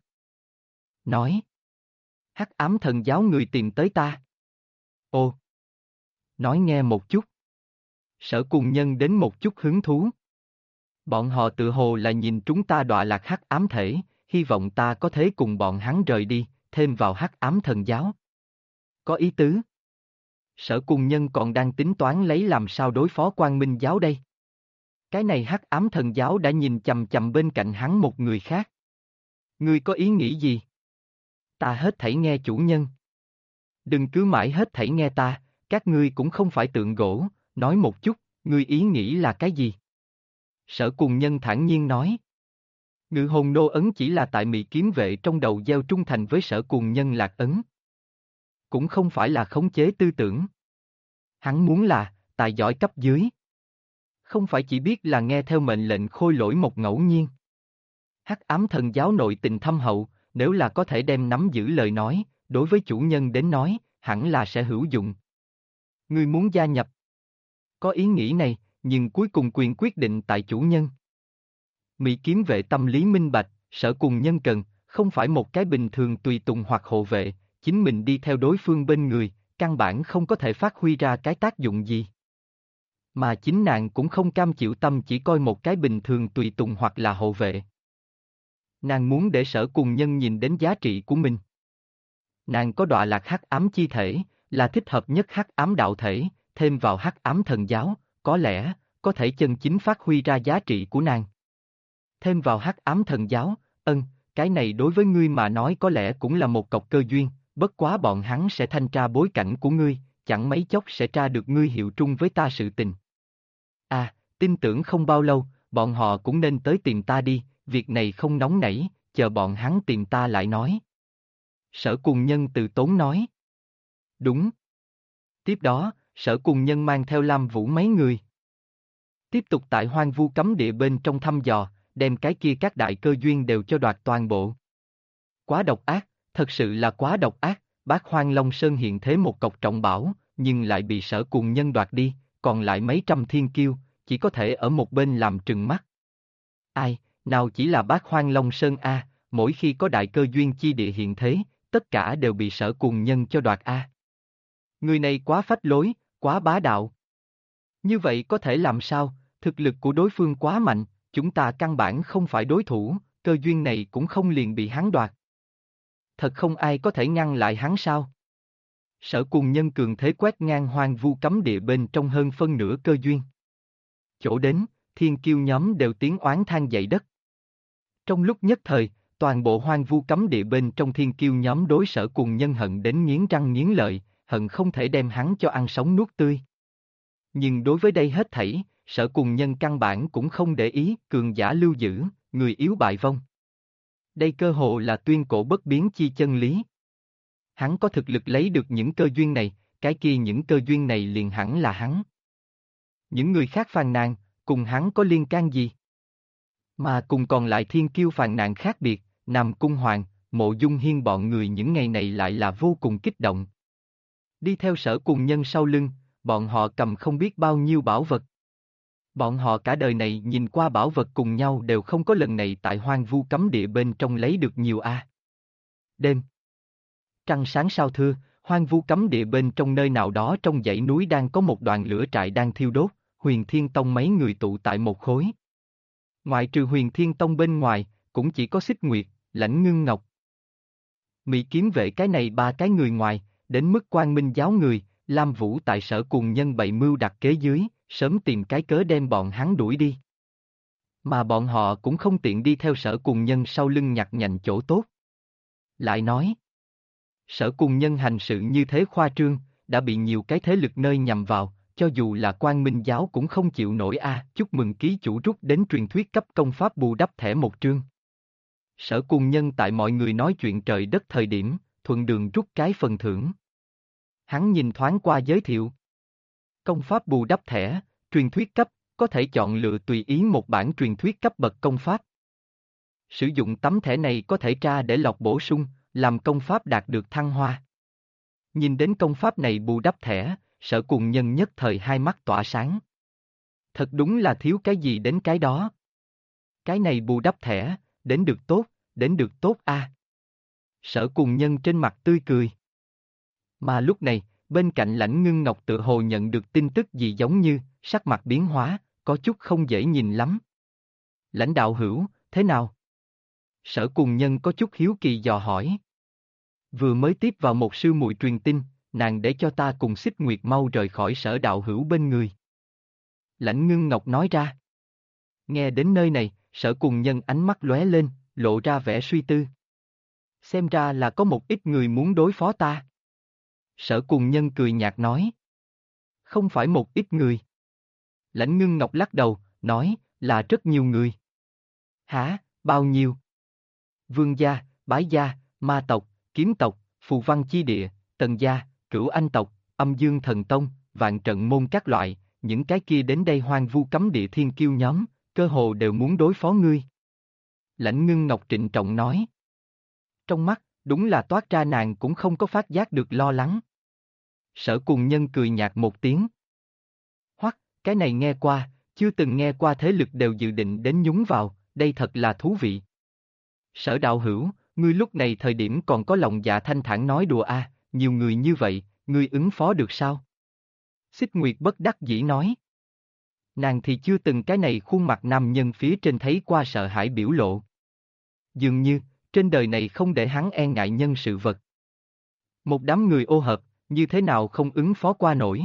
Nói. Hắc ám thần giáo người tìm tới ta. Ồ. Nói nghe một chút. Sở Cùng Nhân đến một chút hứng thú. Bọn họ tự hồ là nhìn chúng ta đọa lạc hắc ám thể, hy vọng ta có thể cùng bọn hắn rời đi, thêm vào hắc ám thần giáo. Có ý tứ. Sở Cùng Nhân còn đang tính toán lấy làm sao đối phó Quang Minh giáo đây. Cái này hắc ám thần giáo đã nhìn chằm chằm bên cạnh hắn một người khác. Ngươi có ý nghĩ gì? Ta hết thảy nghe chủ nhân. Đừng cứ mãi hết thảy nghe ta, các ngươi cũng không phải tượng gỗ, nói một chút, ngươi ý nghĩ là cái gì? Sở Cùng Nhân thản nhiên nói. Ngự hồn nô ấn chỉ là tại Mị kiếm vệ trong đầu gieo trung thành với Sở Cùng Nhân lạc ấn. Cũng không phải là khống chế tư tưởng. Hắn muốn là, tài giỏi cấp dưới. Không phải chỉ biết là nghe theo mệnh lệnh khôi lỗi một ngẫu nhiên. Hắc ám thần giáo nội tình thâm hậu, nếu là có thể đem nắm giữ lời nói, đối với chủ nhân đến nói, hẳn là sẽ hữu dụng. Ngươi muốn gia nhập? Có ý nghĩ này, nhưng cuối cùng quyền quyết định tại chủ nhân. Mị kiếm vệ tâm lý minh bạch, Sở Cùng Nhân cần, không phải một cái bình thường tùy tùng hoặc hộ vệ, chính mình đi theo đối phương bên người, căn bản không có thể phát huy ra cái tác dụng gì. Mà chính nàng cũng không cam chịu tâm chỉ coi một cái bình thường tùy tùng hoặc là hộ vệ. Nàng muốn để Sở Cùng Nhân nhìn đến giá trị của mình. Nàng có đọa lạc hắc ám chi thể, là thích hợp nhất hắc ám đạo thể, thêm vào hắc ám thần giáo, có lẽ, có thể chân chính phát huy ra giá trị của nàng. Thêm vào hắc ám thần giáo, cái này đối với ngươi mà nói có lẽ cũng là một cọc cơ duyên, bất quá bọn hắn sẽ thanh tra bối cảnh của ngươi, chẳng mấy chốc sẽ tra được ngươi hiệu trung với ta sự tình. Tin tưởng không bao lâu, bọn họ cũng nên tới tìm ta đi, việc này không nóng nảy, chờ bọn hắn tìm ta lại nói. Sở Cùng Nhân từ tốn nói. Đúng. Tiếp đó, Sở Cùng Nhân mang theo Lam Vũ mấy người. Tiếp tục tại hoang vu cấm địa bên trong thăm dò, đem cái kia các đại cơ duyên đều cho đoạt toàn bộ. Quá độc ác, thật sự là quá độc ác, Bát Hoang Long Sơn hiện thế một cọc trọng bảo, nhưng lại bị Sở Cùng Nhân đoạt đi, còn lại mấy trăm thiên kiêu, chỉ có thể ở một bên làm trừng mắt. Ai, nào chỉ là Bát Hoang Long Sơn a, mỗi khi có đại cơ duyên chi địa hiện thế, tất cả đều bị Sở Cùng Nhân cho đoạt a. Người này quá phách lối, quá bá đạo. Như vậy có thể làm sao, thực lực của đối phương quá mạnh, chúng ta căn bản không phải đối thủ, cơ duyên này cũng không liền bị hắn đoạt. Thật không ai có thể ngăn lại hắn sao? Sở Cùng Nhân cường thế quét ngang hoang vu cấm địa bên trong hơn phân nửa cơ duyên. Chỗ đến, thiên kiêu nhóm đều tiếng oán than dậy đất. Trong lúc nhất thời, toàn bộ hoang vu cấm địa bên trong thiên kiêu nhóm đối Sở Cùng Nhân hận đến nghiến răng nghiến lợi, hận không thể đem hắn cho ăn sống nuốt tươi. Nhưng đối với đây hết thảy, Sở Cùng Nhân căn bản cũng không để ý, cường giả lưu giữ, người yếu bại vong. Đây cơ hồ là tuyên cổ bất biến chi chân lý. Hắn có thực lực lấy được những cơ duyên này, cái kia những cơ duyên này liền hẳn là hắn. Những người khác phàn nàn, cùng hắn có liên can gì? Mà cùng còn lại thiên kiêu phàn nàn khác biệt, Nam Cung Hoàng, Mộ Dung Hiên bọn người những ngày này lại là vô cùng kích động. Đi theo Sở Cùng Nhân sau lưng, bọn họ cầm không biết bao nhiêu bảo vật. Bọn họ cả đời này nhìn qua bảo vật cùng nhau đều không có lần này tại hoang vu cấm địa bên trong lấy được nhiều a. Đêm. Trăng sáng sao thưa, hoang vu cấm địa bên trong nơi nào đó trong dãy núi đang có một đoàn lửa trại đang thiêu đốt, Huyền Thiên Tông mấy người tụ tại một khối. Ngoại trừ Huyền Thiên Tông bên ngoài, cũng chỉ có Xích Nguyệt, Lãnh Ngưng Ngọc. Mỹ kiếm vệ cái này ba cái người ngoài, đến mức Quang Minh giáo người, Lam Vũ tại Sở Cùng Nhân bày mưu đặt kế dưới, sớm tìm cái cớ đem bọn hắn đuổi đi. Mà bọn họ cũng không tiện đi theo Sở Cùng Nhân sau lưng nhặt nhạnh chỗ tốt. Lại nói, Sở Cùng Nhân hành sự như thế khoa trương, đã bị nhiều cái thế lực nơi nhằm vào, cho dù là Quang Minh giáo cũng không chịu nổi a. Chúc mừng ký chủ rút đến truyền thuyết cấp công pháp bù đắp thẻ một trương. Sở Cùng Nhân tại mọi người nói chuyện trời đất thời điểm, thuận đường rút cái phần thưởng. Hắn nhìn thoáng qua giới thiệu. Công pháp bù đắp thẻ, truyền thuyết cấp, có thể chọn lựa tùy ý một bản truyền thuyết cấp bậc công pháp. Sử dụng tấm thẻ này có thể tra để lọc bổ sung, làm công pháp đạt được thăng hoa. Nhìn đến công pháp này bù đắp thẻ, Sở Cùng Nhân nhất thời hai mắt tỏa sáng. Thật đúng là thiếu cái gì đến cái đó. Cái này bù đắp thẻ, đến được tốt a. Sở Cùng Nhân trên mặt tươi cười. Mà lúc này, bên cạnh Lãnh Ngưng Ngọc tự hồ nhận được tin tức gì giống như, sắc mặt biến hóa, có chút không dễ nhìn lắm. Lãnh đạo hữu, thế nào? Sở Cùng Nhân có chút hiếu kỳ dò hỏi. Vừa mới tiếp vào một sư muội truyền tin, nàng để cho ta cùng Xích Nguyệt mau rời khỏi Sở đạo hữu bên người. Lãnh Ngưng Ngọc nói ra. Nghe đến nơi này, Sở Cùng Nhân ánh mắt lóe lên, lộ ra vẻ suy tư. Xem ra là có một ít người muốn đối phó ta. Sở Cùng Nhân cười nhạt nói. Không phải một ít người. Lãnh Ngưng Ngọc lắc đầu, nói, là rất nhiều người. Hả, bao nhiêu? Vương gia, Bái gia, Ma tộc, Kiếm tộc, Phù Văn chi địa, Tần gia, Cửu Anh tộc, Âm Dương thần tông, Vạn trận môn các loại, những cái kia đến đây hoang vu cấm địa thiên kiêu nhóm, cơ hồ đều muốn đối phó ngươi. Lãnh Ngưng Ngọc trịnh trọng nói. Trong mắt, đúng là toát ra nàng cũng không có phát giác được lo lắng. Sở Cùng Nhân cười nhạt một tiếng. Hoắc, cái này nghe qua, chưa từng nghe qua thế lực đều dự định đến nhúng vào, đây thật là thú vị. Sở đạo hữu, ngươi lúc này thời điểm còn có lòng dạ thanh thản nói đùa a, nhiều người như vậy, ngươi ứng phó được sao? Xích Nguyệt bất đắc dĩ nói. Nàng thì chưa từng cái này khuôn mặt nam nhân phía trên thấy qua sợ hãi biểu lộ. Dường như, trên đời này không để hắn e ngại nhân sự vật. Một đám người ô hợp, như thế nào không ứng phó qua nổi.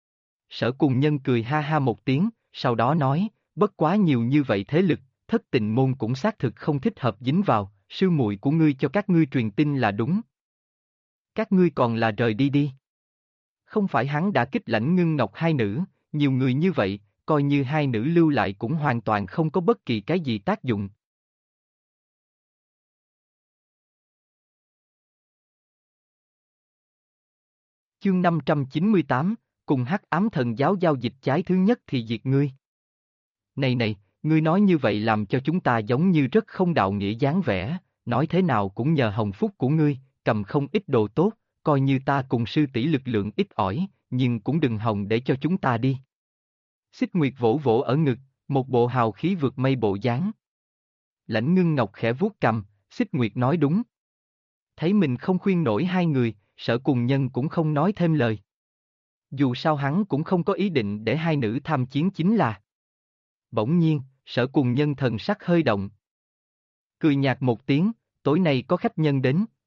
Sở Cùng Nhân cười ha ha một tiếng, sau đó nói, bất quá nhiều như vậy thế lực, Thất Tình môn cũng xác thực không thích hợp dính vào, sư muội của ngươi cho các ngươi truyền tin là đúng. Các ngươi còn là rời đi đi. Không phải hắn đã kích Lãnh Ngưng Ngọc hai nữ, nhiều người như vậy, coi như hai nữ lưu lại cũng hoàn toàn không có bất kỳ cái gì tác dụng. Chương 598, cùng Hắc Ám Thần giáo giao dịch trái thứ nhất thì diệt ngươi. Này, ngươi nói như vậy làm cho chúng ta giống như rất không đạo nghĩa dáng vẻ, nói thế nào cũng nhờ hồng phúc của ngươi, cầm không ít đồ tốt, coi như ta cùng sư tỷ lực lượng ít ỏi, nhưng cũng đừng hòng để cho chúng ta đi. Xích Nguyệt vỗ vỗ ở ngực, một bộ hào khí vượt mây bộ dáng. Lãnh Ngưng Ngọc khẽ vuốt cầm, Xích Nguyệt nói đúng. Thấy mình không khuyên nổi hai người, Sở Cùng Nhân cũng không nói thêm lời. Dù sao hắn cũng không có ý định để hai nữ tham chiến chính là. Bỗng nhiên, Sở Cùng Nhân thần sắc hơi động. Cười nhạt một tiếng, tối nay có khách nhân đến,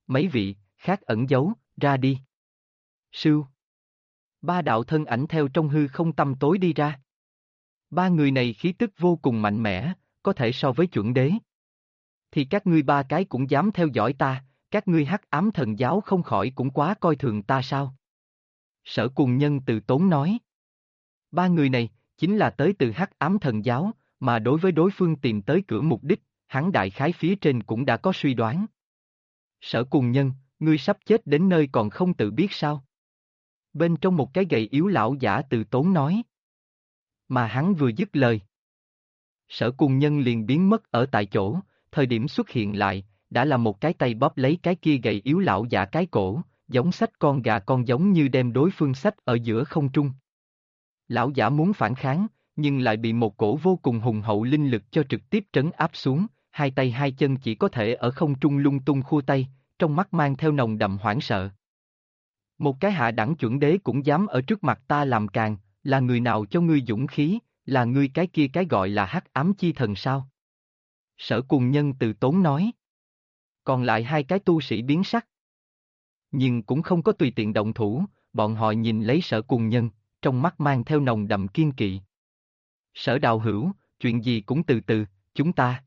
mấy vị, khác ẩn giấu, ra đi. Sưu. Ba đạo thân ảnh theo trong hư không tăm tối đi ra. Ba người này khí tức vô cùng mạnh mẽ, có thể so với chuẩn đế. Thì các ngươi ba cái cũng dám theo dõi ta, các ngươi Hắc Ám Thần Giáo không khỏi cũng quá coi thường ta sao? Sở Cùng Nhân từ tốn nói. Ba người này, chính là tới từ Hắc Ám Thần Giáo, mà đối với đối phương tìm tới cửa mục đích, hắn đại khái phía trên cũng đã có suy đoán. Sở Cùng Nhân, ngươi sắp chết đến nơi còn không tự biết sao? Bên trong một cái gậy yếu lão giả từ tốn nói. Mà hắn vừa dứt lời. Sở Cùng Nhân liền biến mất ở tại chỗ, thời điểm xuất hiện lại, đã là một cái tay bóp lấy cái kia gầy yếu lão giả cái cổ, giống xách con gà con giống như đem đối phương xách ở giữa không trung. Lão giả muốn phản kháng, nhưng lại bị một cổ vô cùng hùng hậu linh lực cho trực tiếp trấn áp xuống, hai tay hai chân chỉ có thể ở không trung lung tung khua tay, trong mắt mang theo nồng đậm hoảng sợ. Một cái hạ đẳng chuẩn đế cũng dám ở trước mặt ta làm càn, là người nào cho ngươi dũng khí, là ngươi cái kia cái gọi là Hắc Ám Chi Thần sao? Sở Cùng Nhân từ tốn nói. Còn lại hai cái tu sĩ biến sắc. Nhưng cũng không có tùy tiện động thủ, bọn họ nhìn lấy Sở Cùng Nhân, trong mắt mang theo nồng đậm kiên kỵ. Sở Đạo Hữu, chuyện gì cũng từ từ, chúng ta.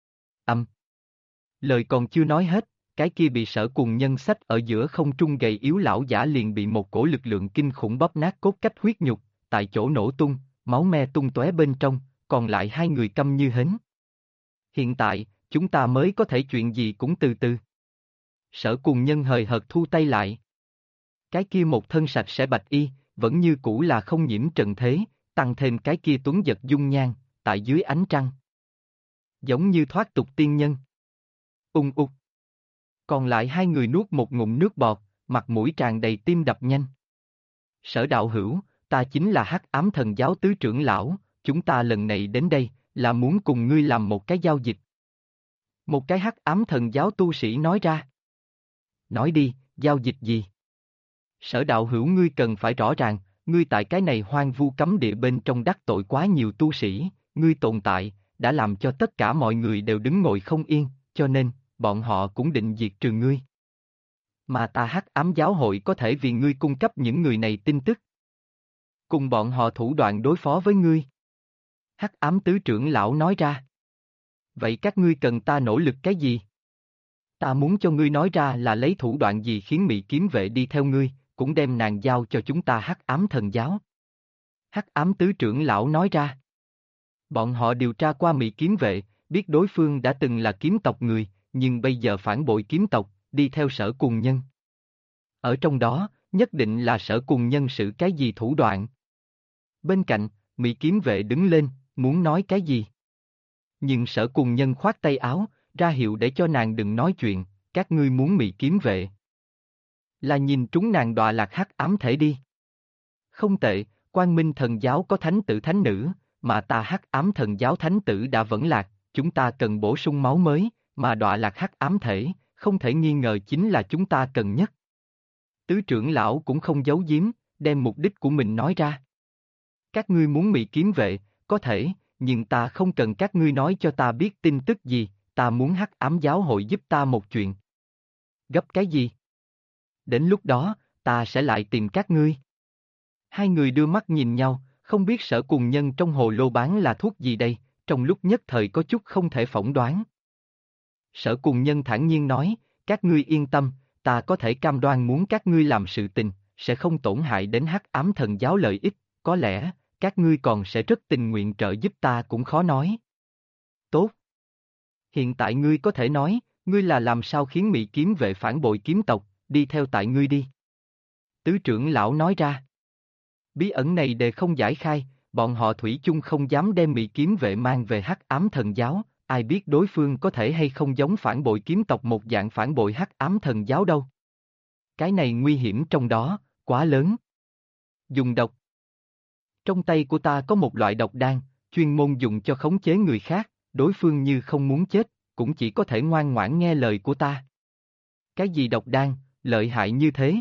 Lời còn chưa nói hết, cái kia bị Sở Cùng Nhân xách ở giữa không trung gầy yếu lão giả liền bị một cổ lực lượng kinh khủng bóp nát cốt cách huyết nhục, tại chỗ nổ tung, máu me tung tóe bên trong, còn lại hai người câm như hến. Hiện tại, chúng ta mới có thể chuyện gì cũng từ từ. Sở Cùng Nhân hời hợt thu tay lại. Cái kia một thân sạch sẽ bạch y, vẫn như cũ là không nhiễm trần thế, tăng thêm cái kia tuấn giật dung nhan, tại dưới ánh trăng. Giống như thoát tục tiên nhân. Ung ục. Còn lại hai người nuốt một ngụm nước bọt, mặt mũi tràn đầy tim đập nhanh. Sở Đạo Hữu, ta chính là Hắc Ám Thần Giáo tứ trưởng lão, chúng ta lần này đến đây, là muốn cùng ngươi làm một cái giao dịch. Một cái Hắc Ám Thần Giáo tu sĩ nói ra. Nói đi, giao dịch gì? Sở Đạo Hữu ngươi cần phải rõ ràng, ngươi tại cái này hoang vu cấm địa bên trong đắc tội quá nhiều tu sĩ, ngươi tồn tại, đã làm cho tất cả mọi người đều đứng ngồi không yên, cho nên, bọn họ cũng định diệt trừ ngươi. Mà ta Hắc Ám Giáo hội có thể vì ngươi cung cấp những người này tin tức. Cùng bọn họ thủ đoạn đối phó với ngươi. Hắc Ám tứ trưởng lão nói ra. Vậy các ngươi cần ta nỗ lực cái gì? Ta muốn cho ngươi nói ra là lấy thủ đoạn gì khiến Mị Kiếm Vệ đi theo ngươi, cũng đem nàng giao cho chúng ta Hắc Ám Thần Giáo. Hắc Ám tứ trưởng lão nói ra. Bọn họ điều tra qua Mị Kiếm Vệ, biết đối phương đã từng là kiếm tộc người, nhưng bây giờ phản bội kiếm tộc, đi theo Sở Cùng Nhân. Ở trong đó, nhất định là Sở Cùng Nhân sử cái gì thủ đoạn. Bên cạnh, Mị Kiếm Vệ đứng lên, muốn nói cái gì. Nhưng Sở Cùng Nhân khoát tay áo, ra hiệu để cho nàng đừng nói chuyện, các ngươi muốn Mị Kiếm Vệ. Là nhìn trúng nàng đọa lạc hắc ám thể đi. Không tệ, Quang Minh Thần Giáo có thánh tử thánh nữ, mà ta Hắc Ám Thần Giáo thánh tử đã vẫn lạc, chúng ta cần bổ sung máu mới, mà đọa lạc hắc ám thể, không thể nghi ngờ chính là chúng ta cần nhất. Tứ trưởng lão cũng không giấu giếm, đem mục đích của mình nói ra. Các ngươi muốn Mị Kiếm Vệ, có thể, nhưng ta không cần các ngươi nói cho ta biết tin tức gì, ta muốn Hắc Ám Giáo hội giúp ta một chuyện. Gấp cái gì? Đến lúc đó, ta sẽ lại tìm các ngươi. Hai người đưa mắt nhìn nhau, không biết Sở Cùng Nhân trong hồ lô bán là thuốc gì đây, trong lúc nhất thời có chút không thể phỏng đoán. Sở Cùng Nhân thản nhiên nói, các ngươi yên tâm, ta có thể cam đoan muốn các ngươi làm sự tình, sẽ không tổn hại đến Hắc Ám Thần Giáo lợi ích, có lẽ, các ngươi còn sẽ rất tình nguyện trợ giúp ta cũng khó nói. Tốt. Hiện tại ngươi có thể nói, ngươi là làm sao khiến Mị Kiếm Vệ phản bội kiếm tộc, đi theo tại ngươi đi. Tứ trưởng lão nói ra. Bí ẩn này đều không giải khai, bọn họ thủy chung không dám đem Mị Kiếm Vệ mang về Hắc Ám Thần Giáo, ai biết đối phương có thể hay không giống phản bội kiếm tộc một dạng phản bội Hắc Ám Thần Giáo đâu. Cái này nguy hiểm trong đó, quá lớn. Dùng độc. Trong tay của ta có một loại độc đan, chuyên môn dùng cho khống chế người khác, đối phương như không muốn chết, cũng chỉ có thể ngoan ngoãn nghe lời của ta. Cái gì độc đan, lợi hại như thế?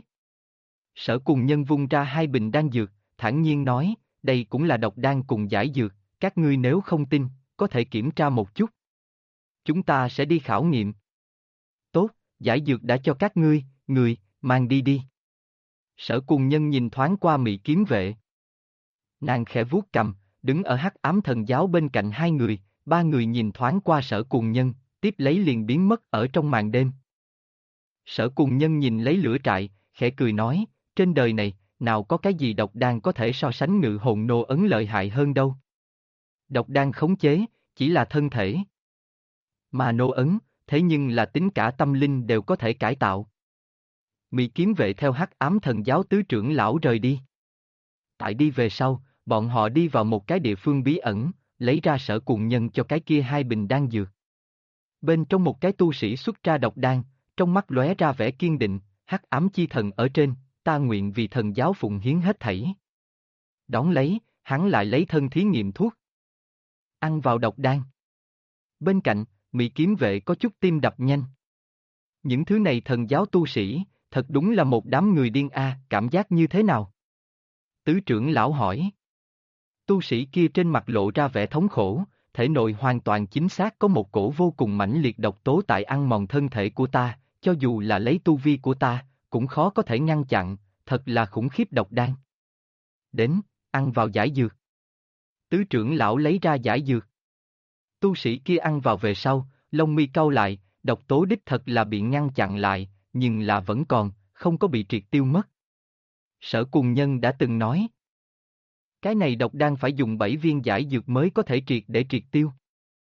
Sở Cùng Nhân vung ra hai bình đan dược, thản nhiên nói, đây cũng là độc đan cùng giải dược, các ngươi nếu không tin, có thể kiểm tra một chút. Chúng ta sẽ đi khảo nghiệm. Tốt, giải dược đã cho các ngươi, người, mang đi đi. Sở Cùng Nhân nhìn thoáng qua Mị Kiếm Vệ. Nàng khẽ vuốt cầm, đứng ở Hắc Ám Thần Giáo bên cạnh hai người, ba người nhìn thoáng qua Sở Cùng Nhân, tiếp lấy liền biến mất ở trong màn đêm. Sở Cùng Nhân nhìn lấy lửa trại, khẽ cười nói, trên đời này, nào có cái gì độc đan có thể so sánh ngự hồn nô ấn lợi hại hơn đâu. Độc đan khống chế, chỉ là thân thể. Mà nô ấn, thế nhưng là tính cả tâm linh đều có thể cải tạo. Mị Kiếm Vệ theo Hắc Ám Thần Giáo tứ trưởng lão rời đi. Tại đi về sau, bọn họ đi vào một cái địa phương bí ẩn, lấy ra Sở Cùng Nhân cho cái kia hai bình đan dược. Bên trong một cái tu sĩ xuất ra độc đan, trong mắt lóe ra vẻ kiên định, Hắc Ám Chi Thần ở trên, ta nguyện vì thần giáo phụng hiến hết thảy. Đón lấy, hắn lại lấy thân thí nghiệm thuốc. Ăn vào độc đan. Bên cạnh, Mị Kiếm Vệ có chút tim đập nhanh. Những thứ này thần giáo tu sĩ, thật đúng là một đám người điên cảm giác như thế nào? Tứ trưởng lão hỏi. Tu sĩ kia trên mặt lộ ra vẻ thống khổ, thể nội hoàn toàn chính xác có một cổ vô cùng mãnh liệt độc tố tại ăn mòn thân thể của ta, cho dù là lấy tu vi của ta, cũng khó có thể ngăn chặn, thật là khủng khiếp độc đan. Đến, ăn vào giải dược. Tứ trưởng lão lấy ra giải dược. Tu sĩ kia ăn vào về sau, lông mi cau lại, độc tố đích thật là bị ngăn chặn lại, nhưng là vẫn còn, không có bị triệt tiêu mất. Sở Cùng Nhân đã từng nói. Cái này độc đan phải dùng 7 viên giải dược mới có thể triệt tiêu.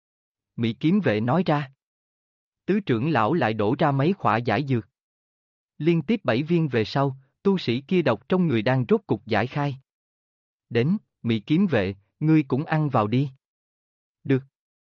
Mị Kiếm Vệ nói ra. Tứ trưởng lão lại đổ ra mấy khỏa giải dược. Liên tiếp 7 viên về sau, tu sĩ kia độc trong người đang rốt cục giải khai. Đến, Mị Kiếm Vệ, ngươi cũng ăn vào đi. Được.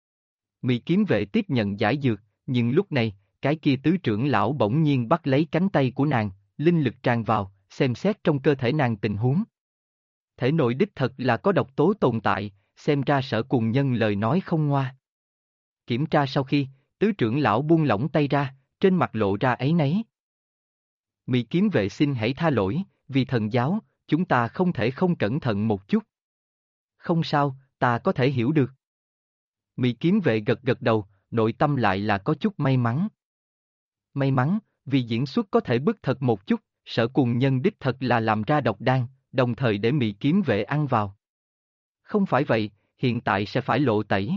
Mị Kiếm Vệ tiếp nhận giải dược, nhưng lúc này, cái kia tứ trưởng lão bỗng nhiên bắt lấy cánh tay của nàng, linh lực tràn vào, xem xét trong cơ thể nàng tình huống. Thể nội đích thật là có độc tố tồn tại, xem ra Sở Cùng Nhân lời nói không ngoa. Kiểm tra sau khi, tứ trưởng lão buông lỏng tay ra, trên mặt lộ ra áy náy. Mị Kiếm Vệ xin hãy tha lỗi, vì thần giáo, chúng ta không thể không cẩn thận một chút. Không sao, ta có thể hiểu được. Mị Kiếm Vệ gật gật đầu, nội tâm lại là có chút may mắn. May mắn, vì diễn xuất có thể bức thật một chút, Sở Cùng Nhân đích thật là làm ra độc đan, đồng thời để Mị Kiếm Vệ ăn vào. Không phải vậy, hiện tại sẽ phải lộ tẩy.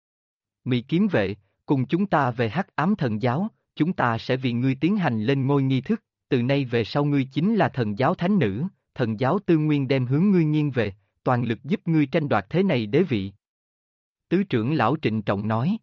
Mị Kiếm Vệ, cùng chúng ta về Hắc Ám Thần Giáo, chúng ta sẽ vì ngươi tiến hành lên ngôi nghi thức, từ nay về sau ngươi chính là thần giáo thánh nữ, thần giáo tư nguyên đem hướng ngươi nghiêng về, toàn lực giúp ngươi tranh đoạt thế này đế vị. Tứ trưởng lão trịnh trọng nói.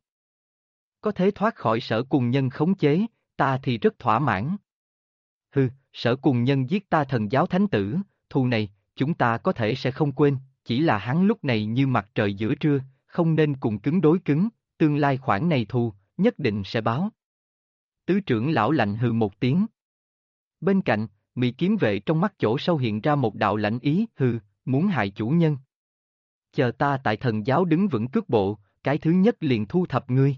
Có thể thoát khỏi Sở Cùng Nhân khống chế, ta thì rất thỏa mãn. Hừ, Sở Cùng Nhân giết ta thần giáo thánh tử, thù này, chúng ta có thể sẽ không quên, chỉ là hắn lúc này như mặt trời giữa trưa, không nên cùng cứng đối cứng, tương lai khoản này thù, nhất định sẽ báo. Tứ trưởng lão lạnh hừ một tiếng. Bên cạnh, Mị Kiếm Vệ trong mắt chỗ sâu hiện ra một đạo lạnh ý, hừ, muốn hại chủ nhân. Chờ ta tại thần giáo đứng vững cước bộ, cái thứ nhất liền thu thập ngươi.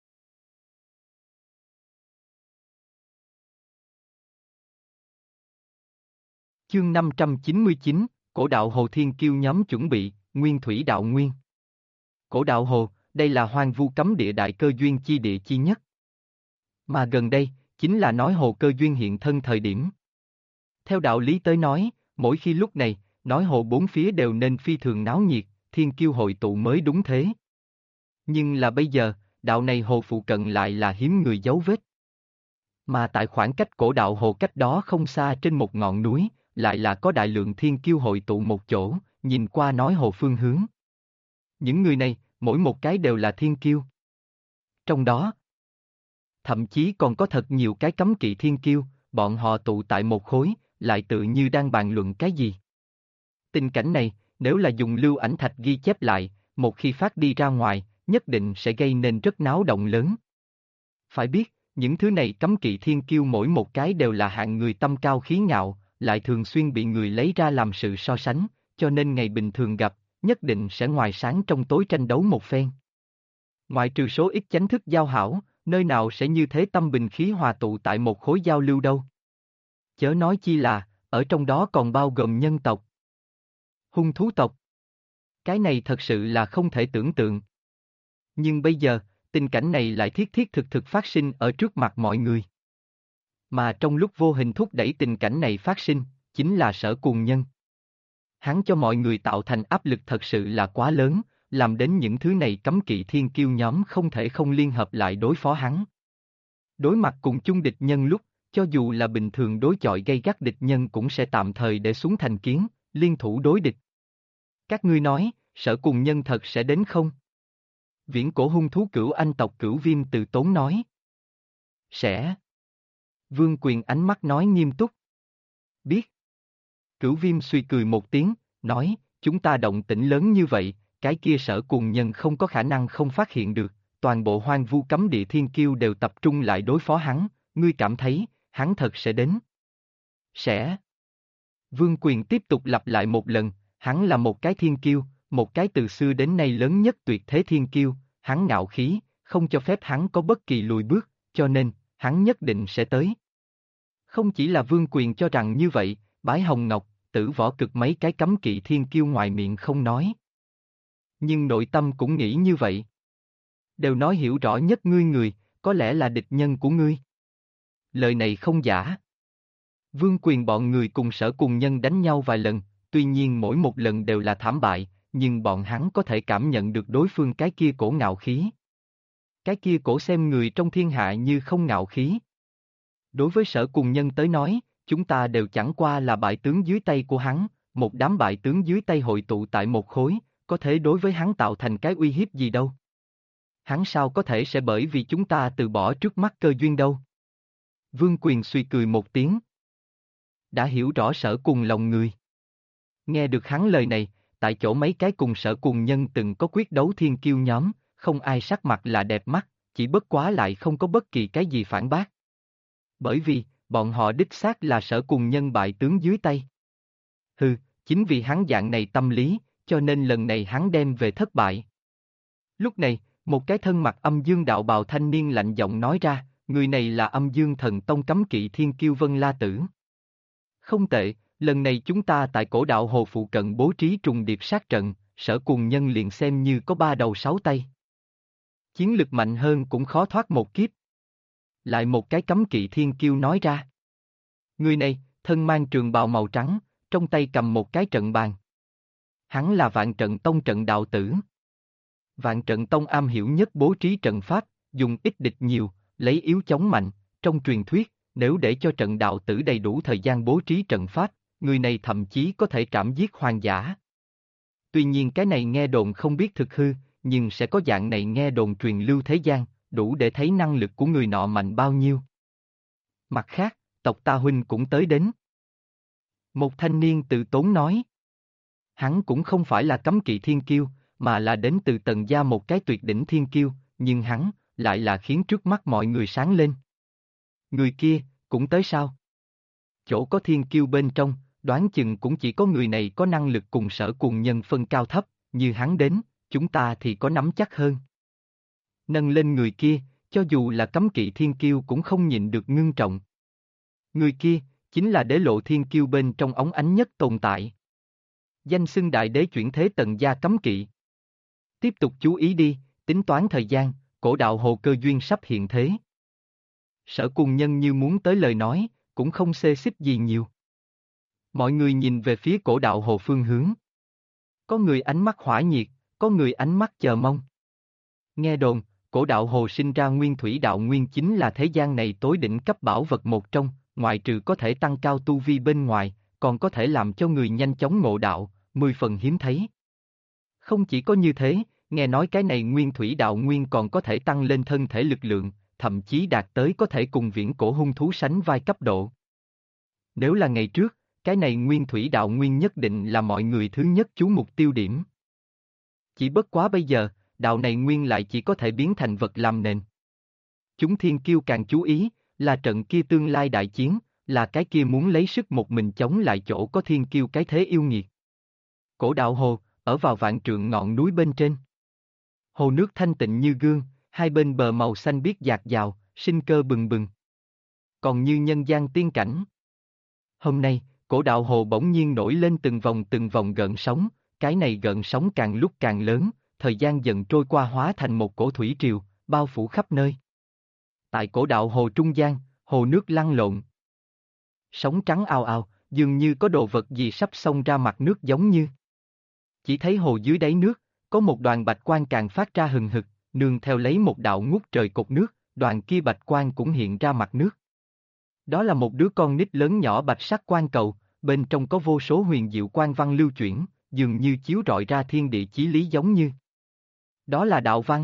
Chương 599, Cổ đạo Hồ Thiên Kiêu nhóm chuẩn bị, Nguyên Thủy Đạo Nguyên. Cổ đạo Hồ, đây là hoang vu cấm địa đại cơ duyên chi địa chi nhất. Mà gần đây, chính là nói hồ cơ duyên hiện thân thời điểm. Theo đạo lý tới nói, mỗi khi lúc này, nói hồ bốn phía đều nên phi thường náo nhiệt, thiên kiêu hội tụ mới đúng thế. Nhưng là bây giờ, đạo này hồ phụ cận lại là hiếm người dấu vết. Mà tại khoảng cách cổ đạo hồ cách đó không xa trên một ngọn núi, lại là có đại lượng thiên kiêu hội tụ một chỗ, nhìn qua nói hồ phương hướng. Những người này, mỗi một cái đều là thiên kiêu. Trong đó, thậm chí còn có thật nhiều cái cấm kỵ thiên kiêu, bọn họ tụ tại một khối, lại tự như đang bàn luận cái gì. Tình cảnh này, nếu là dùng lưu ảnh thạch ghi chép lại, một khi phát đi ra ngoài, nhất định sẽ gây nên rất náo động lớn. Phải biết, những thứ này cấm kỵ thiên kiêu mỗi một cái đều là hạng người tâm cao khí ngạo, lại thường xuyên bị người lấy ra làm sự so sánh, cho nên ngày bình thường gặp, nhất định sẽ ngoài sáng trong tối tranh đấu một phen. Ngoại trừ số ít chánh thức giao hảo, nơi nào sẽ như thế tâm bình khí hòa tụ tại một khối giao lưu đâu. Chớ nói chi là, ở trong đó còn bao gồm nhân tộc, hung thú tộc. Cái này thật sự là không thể tưởng tượng. Nhưng bây giờ, tình cảnh này lại thiết thiết thực thực phát sinh ở trước mặt mọi người. Mà trong lúc vô hình thúc đẩy tình cảnh này phát sinh, chính là Sở Cuồng Nhân. Hắn cho mọi người tạo thành áp lực thật sự là quá lớn, làm đến những thứ này cấm kỵ thiên kiêu nhóm không thể không liên hợp lại đối phó hắn. Đối mặt cùng chung địch nhân lúc, cho dù là bình thường đối chọi gay gắt địch nhân cũng sẽ tạm thời để xuống thành kiến, liên thủ đối địch. Các ngươi nói, Sở Cuồng Nhân thật sẽ đến không? Viễn cổ hung thú Cửu Anh tộc Cửu Viêm từ tốn nói. Sẽ. Vương Quyền ánh mắt nói nghiêm túc. Biết. Cửu Viêm suy cười một tiếng, nói, chúng ta động tĩnh lớn như vậy, cái kia Sở Cuồng Nhân không có khả năng không phát hiện được, toàn bộ hoang vu cấm địa thiên kiêu đều tập trung lại đối phó hắn, ngươi cảm thấy, hắn thật sẽ đến. Sẽ. Vương Quyền tiếp tục lặp lại một lần, hắn là một cái thiên kiêu, một cái từ xưa đến nay lớn nhất tuyệt thế thiên kiêu, hắn ngạo khí, không cho phép hắn có bất kỳ lùi bước, cho nên, hắn nhất định sẽ tới. Không chỉ là Vương Quyền cho rằng như vậy, Bái Hồng Ngọc, Tử Võ Cực mấy cái cấm kỵ thiên kiêu ngoài miệng không nói. Nhưng nội tâm cũng nghĩ như vậy. Đều nói hiểu rõ nhất ngươi người, có lẽ là địch nhân của ngươi. Lời này không giả. Vương Quyền bọn người cùng Sở Cuồng Nhân đánh nhau vài lần, tuy nhiên mỗi một lần đều là thảm bại, nhưng bọn hắn có thể cảm nhận được đối phương cái kia cổ ngạo khí. Cái kia cổ xem người trong thiên hạ như không ngạo khí. Đối với Sở Cuồng Nhân tới nói, chúng ta đều chẳng qua là bại tướng dưới tay của hắn, một đám bại tướng dưới tay hội tụ tại một khối, có thể đối với hắn tạo thành cái uy hiếp gì đâu. Hắn sao có thể sẽ bởi vì chúng ta từ bỏ trước mắt cơ duyên đâu. Vương Quyền suy cười một tiếng. Đã hiểu rõ Sở cùng lòng người. Nghe được hắn lời này, tại chỗ mấy cái cùng Sở Cuồng Nhân từng có quyết đấu thiên kiêu nhóm, không ai sắc mặt là đẹp mắt, chỉ bất quá lại không có bất kỳ cái gì phản bác. Bởi vì, bọn họ đích xác là Sở Cuồng Nhân bại tướng dưới tay. Hừ, chính vì hắn dạng này tâm lý, cho nên lần này hắn đem về thất bại. Lúc này, một cái thân mặc âm dương đạo bào thanh niên lạnh giọng nói ra, người này là âm dương thần tông cấm kỵ thiên kiêu Vân La Tử. Không tệ, lần này chúng ta tại cổ đạo hồ phụ cận bố trí trùng điệp sát trận, Sở Cuồng Nhân liền xem như có 3 đầu 6 tay. Chiến lực mạnh hơn cũng khó thoát một kiếp. Lại một cái cấm kỵ thiên kiêu nói ra. Người này, thân mang trường bào màu trắng, trong tay cầm một cái trận bàn. Hắn là Vạn Trận Tông trận đạo tử. Vạn Trận Tông am hiểu nhất bố trí trận pháp, dùng ít địch nhiều, lấy yếu chống mạnh, trong truyền thuyết, nếu để cho trận đạo tử đầy đủ thời gian bố trí trận pháp, người này thậm chí có thể trảm giết hoàng giả. Tuy nhiên cái này nghe đồn không biết thực hư, nhưng sẽ có dạng này nghe đồn truyền lưu thế gian, đủ để thấy năng lực của người nọ mạnh bao nhiêu. Mặt khác, tộc ta huynh cũng tới đến. Một thanh niên tự tốn nói. Hắn cũng không phải là cấm kỵ thiên kiêu, mà là đến từ Tần gia một cái tuyệt đỉnh thiên kiêu, nhưng hắn, lại là khiến trước mắt mọi người sáng lên. Người kia, cũng tới sao? Chỗ có thiên kiêu bên trong, đoán chừng cũng chỉ có người này có năng lực cùng Sở Cuồng Nhân phân cao thấp, như hắn đến, chúng ta thì có nắm chắc hơn. Nâng lên người kia, cho dù là cấm kỵ thiên kiêu cũng không nhịn được ngưng trọng. Người kia, chính là đế lộ thiên kiêu bên trong óng ánh nhất tồn tại. Danh xưng đại đế chuyển thế Tần gia cấm kỵ. Tiếp tục chú ý đi, tính toán thời gian, cổ đạo hồ cơ duyên sắp hiện thế. Sở Cuồng Nhân như muốn tới lời nói, cũng không xê xích gì nhiều. Mọi người nhìn về phía cổ đạo hồ phương hướng. Có người ánh mắt hỏa nhiệt, có người ánh mắt chờ mong. Nghe đồn, cổ đạo hồ sinh ra nguyên thủy đạo nguyên chính là thế gian này tối đỉnh cấp bảo vật một trong, ngoại trừ có thể tăng cao tu vi bên ngoài, còn có thể làm cho người nhanh chóng ngộ đạo, 10 phần hiếm thấy. Không chỉ có như thế, nghe nói cái này nguyên thủy đạo nguyên còn có thể tăng lên thân thể lực lượng, thậm chí đạt tới có thể cùng viễn cổ hung thú sánh vai cấp độ. Nếu là ngày trước, cái này nguyên thủy đạo nguyên nhất định là mọi người thứ nhất chú mục tiêu điểm. Chỉ bất quá bây giờ, đạo này nguyên lại chỉ có thể biến thành vật làm nền. Chúng thiên kiêu càng chú ý, là trận kia tương lai đại chiến, là cái kia muốn lấy sức một mình chống lại chỗ có thiên kiêu cái thế yêu nghiệt. Cổ đạo hồ, ở vào vạn trượng ngọn núi bên trên. Hồ nước thanh tịnh như gương, hai bên bờ màu xanh biếc dạt dào, sinh cơ bừng bừng. Còn như nhân gian tiên cảnh. Hôm nay, cổ đạo hồ bỗng nhiên nổi lên từng vòng gợn sóng, cái này gợn sóng càng lúc càng lớn, thời gian dần trôi qua hóa thành một cổ thủy triều, bao phủ khắp nơi. Tại cổ đạo hồ trung gian, Hồ nước lăn lộn. Sóng trắng ao ao, dường như có đồ vật gì sắp xông ra mặt nước giống như. Chỉ thấy hồ dưới đáy nước, có một đoàn bạch quang càng phát ra hừng hực, nương theo lấy một đạo ngút trời cột nước, đoàn kia bạch quang cũng hiện ra mặt nước. Đó là một đứa con nít lớn nhỏ bạch sắc quang cầu, bên trong có vô số huyền diệu quang văn lưu chuyển, dường như chiếu rọi ra thiên địa chí lý giống như. Đó là đạo văn.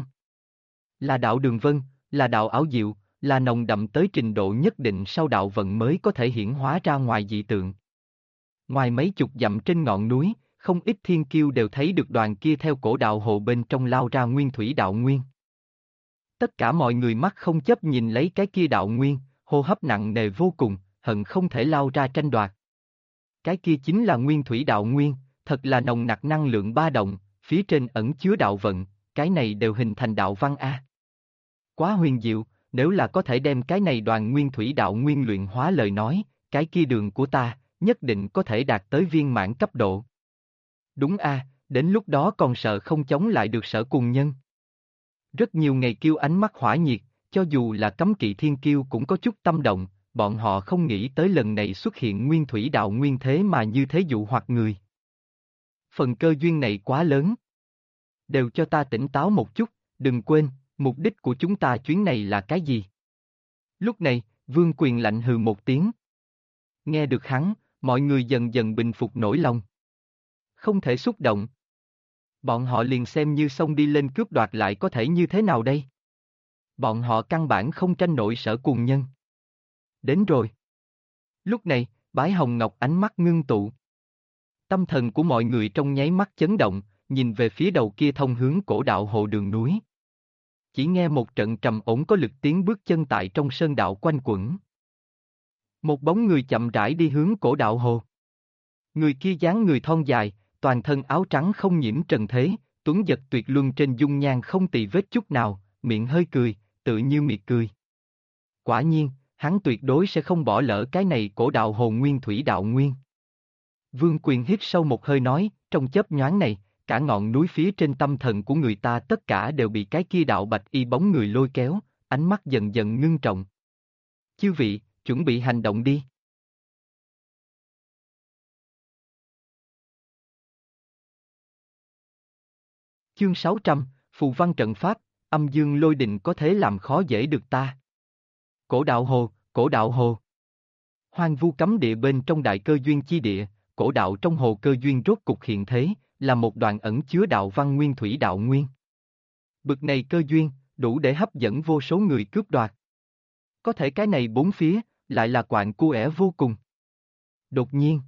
Là đạo đường vân, là đạo ảo diệu, là nồng đậm tới trình độ nhất định sau đạo vận mới có thể hiển hóa ra ngoài dị tượng. Ngoài mấy chục dặm trên ngọn núi, không ít thiên kiêu đều thấy được đoàn kia theo cổ đạo hồ bên trong lao ra nguyên thủy đạo nguyên. Tất cả mọi người mắt không chấp nhìn lấy cái kia đạo nguyên, hô hấp nặng nề vô cùng, hận không thể lao ra tranh đoạt. Cái kia chính là nguyên thủy đạo nguyên, thật là nồng nặc năng lượng ba động, phía trên ẩn chứa đạo vận, cái này đều hình thành đạo văn A. Quá huyền diệu, nếu là có thể đem cái này đoàn nguyên thủy đạo nguyên luyện hóa lời nói, cái kia đường của ta, nhất định có thể đạt tới viên mãn cấp độ. Đúng A, đến lúc đó còn sợ không chống lại được Sở Cùng Nhân. Rất nhiều ngày kiêu ánh mắt hỏa nhiệt, cho dù là cấm kỵ thiên kiêu cũng có chút tâm động, bọn họ không nghĩ tới lần này xuất hiện nguyên thủy đạo nguyên thế mà như thế dụ hoặc người. Phần cơ duyên này quá lớn. Đều cho ta tỉnh táo một chút, đừng quên, mục đích của chúng ta chuyến này là cái gì? Lúc này, Vương Quyền lạnh hừ một tiếng. Nghe được hắn, mọi người dần dần bình phục nỗi lòng. Không thể xúc động. Bọn họ liền xem như xông đi lên cướp đoạt lại có thể như thế nào đây? Bọn họ căn bản không tranh nổi Sở Cùng Nhân. Đến rồi. Lúc này, Bái Hồng Ngọc ánh mắt ngưng tụ. Tâm thần của mọi người trong nháy mắt chấn động, nhìn về phía đầu kia thông hướng cổ đạo hồ đường núi. Chỉ nghe một trận trầm ổn có lực tiếng bước chân tại trong sơn đạo quanh quẩn. Một bóng người chậm rãi đi hướng cổ đạo hồ. Người kia dáng người thon dài, toàn thân áo trắng không nhiễm trần thế, tuấn giật tuyệt luân trên dung nhan không tì vết chút nào, miệng hơi cười, tự như miệt cười. Quả nhiên, hắn tuyệt đối sẽ không bỏ lỡ cái này cổ đạo hồ nguyên thủy đạo nguyên. Vương Quyền hít sâu một hơi nói, trong chớp nhoáng này, cả ngọn núi phía trên tâm thần của người ta tất cả đều bị cái kia đạo bạch y bóng người lôi kéo, ánh mắt dần dần ngưng trọng. Chư vị, chuẩn bị hành động đi. Chương 600, Phù văn trận pháp, âm dương lôi đình có thế làm khó dễ được ta. Cổ đạo hồ, cổ đạo hồ. Hoang vu cấm địa bên trong đại cơ duyên chi địa, cổ đạo trong hồ cơ duyên rốt cục hiện thế, là một đoạn ẩn chứa đạo văn nguyên thủy đạo nguyên. Bực này cơ duyên, đủ để hấp dẫn vô số người cướp đoạt. Có thể cái này bốn phía, lại là quạng cu ẻ vô cùng. Đột nhiên,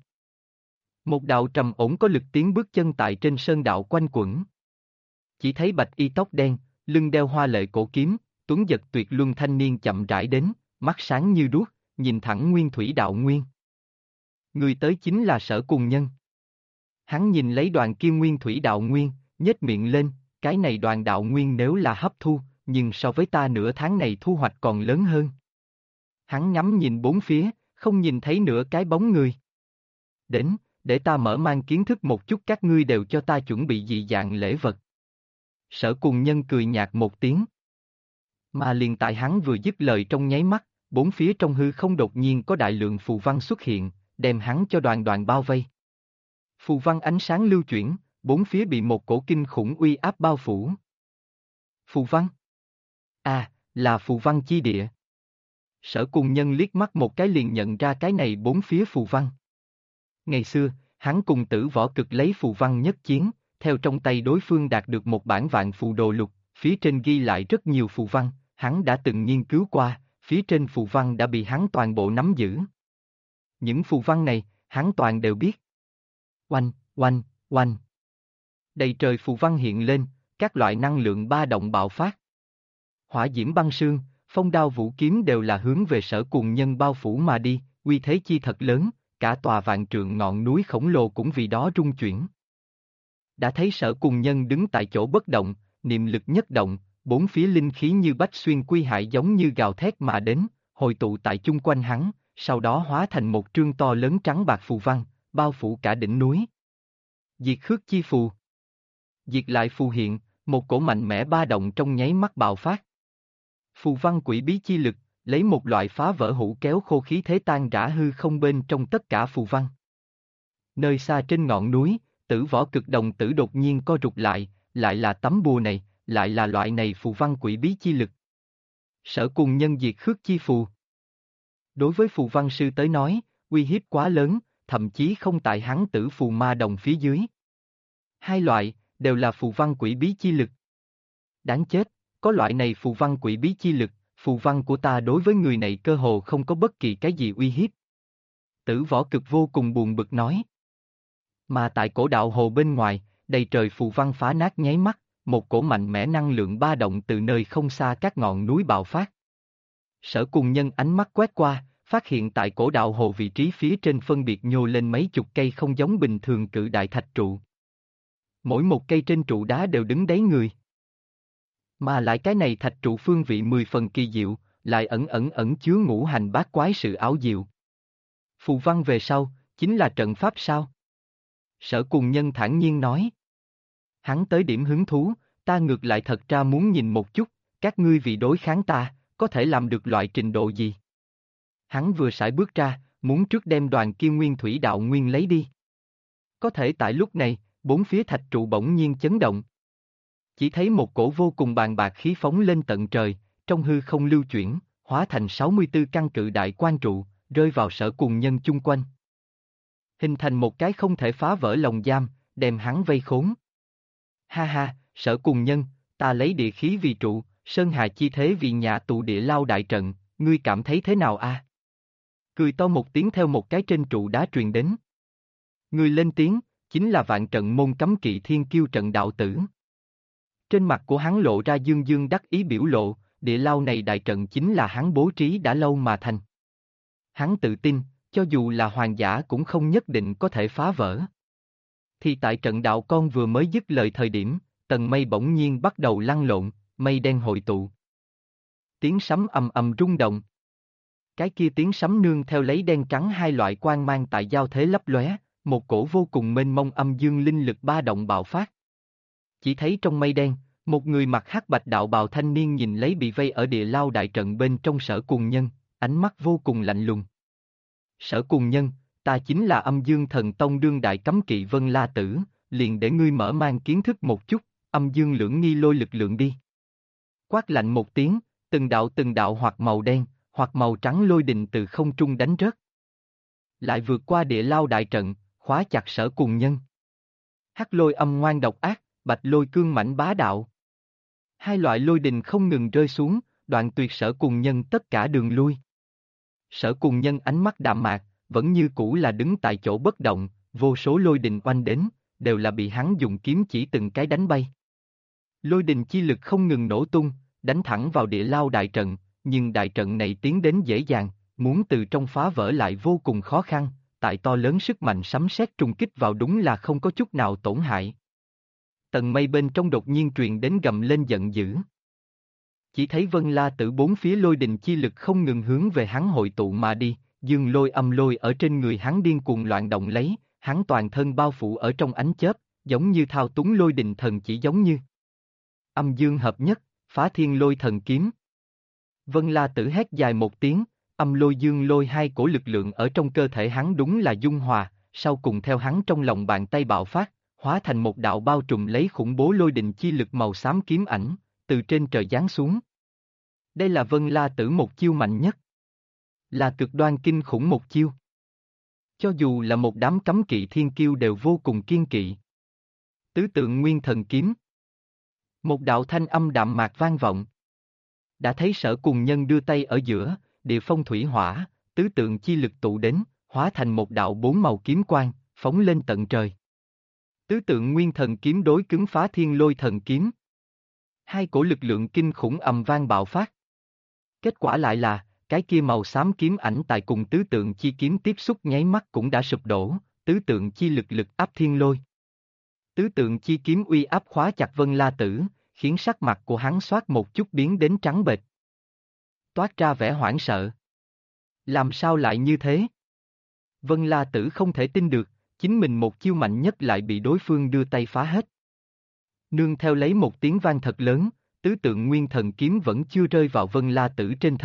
một đạo trầm ổn có lực tiếng bước chân tại trên sơn đạo quanh quẩn. Chỉ thấy bạch y tóc đen, lưng đeo hoa lệ cổ kiếm, tuấn giật tuyệt luân thanh niên chậm rãi đến, mắt sáng như đuốc, nhìn thẳng nguyên thủy đạo nguyên. Người tới chính là Sở Cùng Nhân. Hắn nhìn lấy đoàn kim nguyên thủy đạo nguyên, nhếch miệng lên, cái này đoàn đạo nguyên nếu là hấp thu, nhưng so với ta nửa tháng này thu hoạch còn lớn hơn. Hắn ngắm nhìn bốn phía, không nhìn thấy nửa cái bóng người. Đến, để ta mở mang kiến thức một chút các ngươi đều cho ta chuẩn bị dị dạng lễ vật. Sở Cùng Nhân cười nhạt một tiếng. Mà liền tại hắn vừa dứt lời trong nháy mắt, bốn phía trong hư không đột nhiên có đại lượng phù văn xuất hiện, đem hắn cho đoàn đoàn bao vây. Phù văn ánh sáng lưu chuyển, bốn phía bị một cổ kinh khủng uy áp bao phủ. Phù văn? À, là phù văn chi địa. Sở Cùng Nhân liếc mắt một cái liền nhận ra cái này bốn phía phù văn. Ngày xưa, hắn cùng Tử Võ Cực lấy phù văn nhất chiến, theo trong tay đối phương đạt được một bản vạn phù đồ lục, phía trên ghi lại rất nhiều phù văn, hắn đã từng nghiên cứu qua, phía trên phù văn đã bị hắn toàn bộ nắm giữ. Những phù văn này, hắn toàn đều biết. Oanh, oanh, oanh. Đầy trời phù văn hiện lên, các loại năng lượng ba động bạo phát. Hỏa diễm băng sương, phong đao vũ kiếm đều là hướng về Sở Cùng Nhân bao phủ mà đi, uy thế chi thật lớn, cả tòa vạn trượng ngọn núi khổng lồ cũng vì đó rung chuyển. Đã thấy Sở Cùng Nhân đứng tại chỗ bất động, niệm lực nhất động, bốn phía linh khí như bách xuyên quy hại giống như gào thét mà đến, hội tụ tại chung quanh hắn, sau đó hóa thành một trương to lớn trắng bạc phù văn, bao phủ cả đỉnh núi. Diệt khước chi phù. Diệt lại phù hiện, một cổ mạnh mẽ ba động trong nháy mắt bạo phát. Phù văn quỷ bí chi lực, lấy một loại phá vỡ hũ kéo khô khí thế tan rã hư không bên trong tất cả phù văn. Nơi xa trên ngọn núi, Tử Võ Cực Đồng Tử đột nhiên co rụt lại là tấm bùa này, lại là loại này phù văn quỷ bí chi lực. Sở Cùng Nhân diệt khước chi phù. Đối với phù văn sư tới nói, uy hiếp quá lớn, thậm chí không tại hắn Tử Phù Ma Đồng phía dưới. Hai loại, đều là phù văn quỷ bí chi lực. Đáng chết, có loại này phù văn quỷ bí chi lực, phù văn của ta đối với người này cơ hồ không có bất kỳ cái gì uy hiếp. Tử Võ Cực vô cùng buồn bực nói. Mà tại cổ đạo hồ bên ngoài, đầy trời phù văn phá nát nháy mắt, một cổ mạnh mẽ năng lượng ba động từ nơi không xa các ngọn núi bạo phát. Sở Cùng Nhân ánh mắt quét qua, phát hiện tại cổ đạo hồ vị trí phía trên phân biệt nhô lên mấy chục cây không giống bình thường cự đại thạch trụ. Mỗi một cây trên trụ đá đều đứng đấy người. Mà lại cái này thạch trụ phương vị 10 phần kỳ diệu, lại ẩn chứa ngũ hành bát quái sự ảo diệu. Phù văn về sau, chính là trận pháp sao? Sở Cùng Nhân thản nhiên nói. Hắn tới điểm hứng thú, ta ngược lại thật ra muốn nhìn một chút, các ngươi vì đối kháng ta, có thể làm được loại trình độ gì? Hắn vừa sải bước ra, muốn trước đem đoàn kia nguyên thủy đạo nguyên lấy đi. Có thể tại lúc này, bốn phía thạch trụ bỗng nhiên chấn động. Chỉ thấy một cổ vô cùng bàn bạc khí phóng lên tận trời, trong hư không lưu chuyển, hóa thành 64 căn cự đại quan trụ, rơi vào Sở Cùng Nhân chung quanh. Hình thành một cái không thể phá vỡ lồng giam, đem hắn vây khốn. Ha ha, Sở Cùng Nhân, ta lấy địa khí vì trụ, sơn hà chi thế vì nhà tù địa lao đại trận, ngươi cảm thấy thế nào a? Cười to một tiếng theo một cái trên trụ đá truyền đến. Người lên tiếng, chính là vạn trận môn cấm kỵ thiên kiêu trận đạo tử. Trên mặt của hắn lộ ra dương dương đắc ý biểu lộ, địa lao này đại trận chính là hắn bố trí đã lâu mà thành. Hắn tự tin, cho dù là hoàng giả cũng không nhất định có thể phá vỡ. Thì tại trận đạo con vừa mới dứt lời thời điểm, tầng mây bỗng nhiên bắt đầu lăn lộn, mây đen hội tụ. Tiếng sấm ầm ầm rung động. Cái kia tiếng sấm nương theo lấy đen trắng hai loại quang mang tại giao thế lấp lóe, một cổ vô cùng mênh mông âm dương linh lực ba động bạo phát. Chỉ thấy trong mây đen, một người mặc hắc bạch đạo bào thanh niên nhìn lấy bị vây ở địa lao đại trận bên trong Sở Cùng Nhân, ánh mắt vô cùng lạnh lùng. Sở Cùng Nhân, ta chính là Âm Dương Thần Tông đương đại cấm kỵ Vân La Tử, liền để ngươi mở mang kiến thức một chút, âm dương lưỡng nghi lôi lực lượng đi. Quát lạnh một tiếng, từng đạo hoặc màu đen, hoặc màu trắng lôi đình từ không trung đánh rớt. Lại vượt qua địa lao đại trận, khóa chặt Sở Cùng Nhân. Hắc lôi âm ngoan độc ác, bạch lôi cương mãnh bá đạo. Hai loại lôi đình không ngừng rơi xuống, đoạn tuyệt Sở Cùng Nhân tất cả đường lui. Sở Cùng Nhân ánh mắt đạm mạc, vẫn như cũ là đứng tại chỗ bất động, vô số lôi đình oanh đến, đều là bị hắn dùng kiếm chỉ từng cái đánh bay. Lôi đình chi lực không ngừng nổ tung, đánh thẳng vào địa lao đại trận, nhưng đại trận này tiến đến dễ dàng, muốn từ trong phá vỡ lại vô cùng khó khăn, tại to lớn sức mạnh sấm sét trùng kích vào đúng là không có chút nào tổn hại. Tầng mây bên trong đột nhiên truyền đến gầm lên giận dữ. Chỉ thấy Vân La Tử bốn phía lôi đình chi lực không ngừng hướng về hắn hội tụ mà đi, dương lôi âm lôi ở trên người hắn điên cuồng loạn động lấy, hắn toàn thân bao phủ ở trong ánh chớp, giống như thao túng lôi đình thần chỉ giống như. Âm dương hợp nhất, phá thiên lôi thần kiếm. Vân La Tử hét dài một tiếng, âm lôi dương lôi hai cổ lực lượng ở trong cơ thể hắn đúng là dung hòa, sau cùng theo hắn trong lòng bàn tay bạo phát, hóa thành một đạo bao trùm lấy khủng bố lôi đình chi lực màu xám kiếm ảnh, từ trên trời giáng xuống. Đây là Vân La Tử một chiêu mạnh nhất. Là cực đoan kinh khủng một chiêu. Cho dù là một đám cấm kỵ thiên kiêu đều vô cùng kiên kỵ. Tứ tượng nguyên thần kiếm. Một đạo thanh âm đạm mạc vang vọng. Đã thấy Sở Cùng Nhân đưa tay ở giữa, địa phong thủy hỏa, tứ tượng chi lực tụ đến, hóa thành một đạo bốn màu kiếm quang, phóng lên tận trời. Tứ tượng nguyên thần kiếm đối cứng phá thiên lôi thần kiếm. Hai cổ lực lượng kinh khủng ầm vang bạo phát. Kết quả lại là, cái kia màu xám kiếm ảnh tại cùng tứ tượng chi kiếm tiếp xúc nháy mắt cũng đã sụp đổ, tứ tượng chi lực lực áp thiên lôi. Tứ tượng chi kiếm uy áp khóa chặt Vân La Tử, khiến sắc mặt của hắn xoát một chút biến đến trắng bệch. Toát ra vẻ hoảng sợ. Làm sao lại như thế? Vân La Tử không thể tin được, chính mình một chiêu mạnh nhất lại bị đối phương đưa tay phá hết. Nương theo lấy một tiếng vang thật lớn, tứ tượng nguyên thần kiếm vẫn chưa rơi vào Vân La Tử trên thân,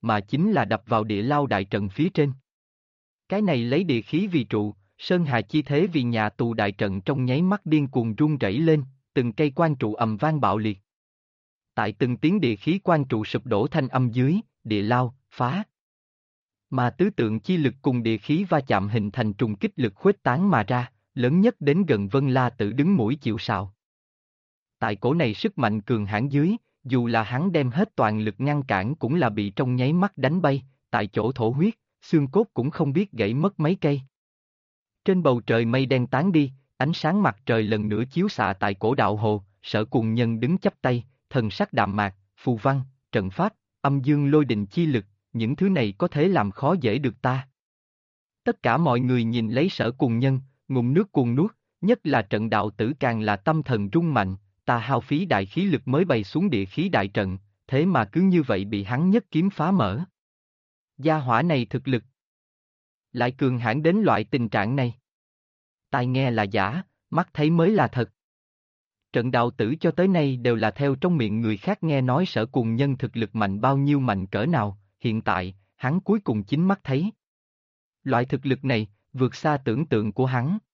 mà chính là đập vào địa lao đại trận phía trên. Cái này lấy địa khí vì trụ, sơn hà chi thế vì nhà tù đại trận trong nháy mắt điên cuồng rung rẩy lên, từng cây quan trụ ầm vang bạo liệt. Tại từng tiếng địa khí quan trụ sụp đổ thanh âm dưới, địa lao, phá. Mà tứ tượng chi lực cùng địa khí va chạm hình thành trùng kích lực khuếch tán mà ra, lớn nhất đến gần Vân La Tử đứng mũi chịu sào. Tại cổ này sức mạnh cường hãn dưới, dù là hắn đem hết toàn lực ngăn cản cũng là bị trong nháy mắt đánh bay, tại chỗ thổ huyết, xương cốt cũng không biết gãy mất mấy cây. Trên bầu trời mây đen tán đi, ánh sáng mặt trời lần nữa chiếu xạ tại cổ đạo hồ, Sở Cùng Nhân đứng chắp tay, thần sắc đạm mạc, phù văn, trận pháp, âm dương lôi đình chi lực, những thứ này có thể làm khó dễ được ta. Tất cả mọi người nhìn lấy Sở Cùng Nhân, ngụm nước cuồng nuốt, nhất là trận đạo tử càng là tâm thần rung mạnh, ta hao phí đại khí lực mới bày xuống địa khí đại trận, thế mà cứ như vậy bị hắn nhất kiếm phá mở. Gia hỏa này thực lực lại cường hãn đến loại tình trạng này. Tai nghe là giả, mắt thấy mới là thật. Trận đạo tử cho tới nay đều là theo trong miệng người khác nghe nói Sở Cùng Nhân thực lực mạnh bao nhiêu mạnh cỡ nào, hiện tại, hắn cuối cùng chính mắt thấy. Loại thực lực này, vượt xa tưởng tượng của hắn.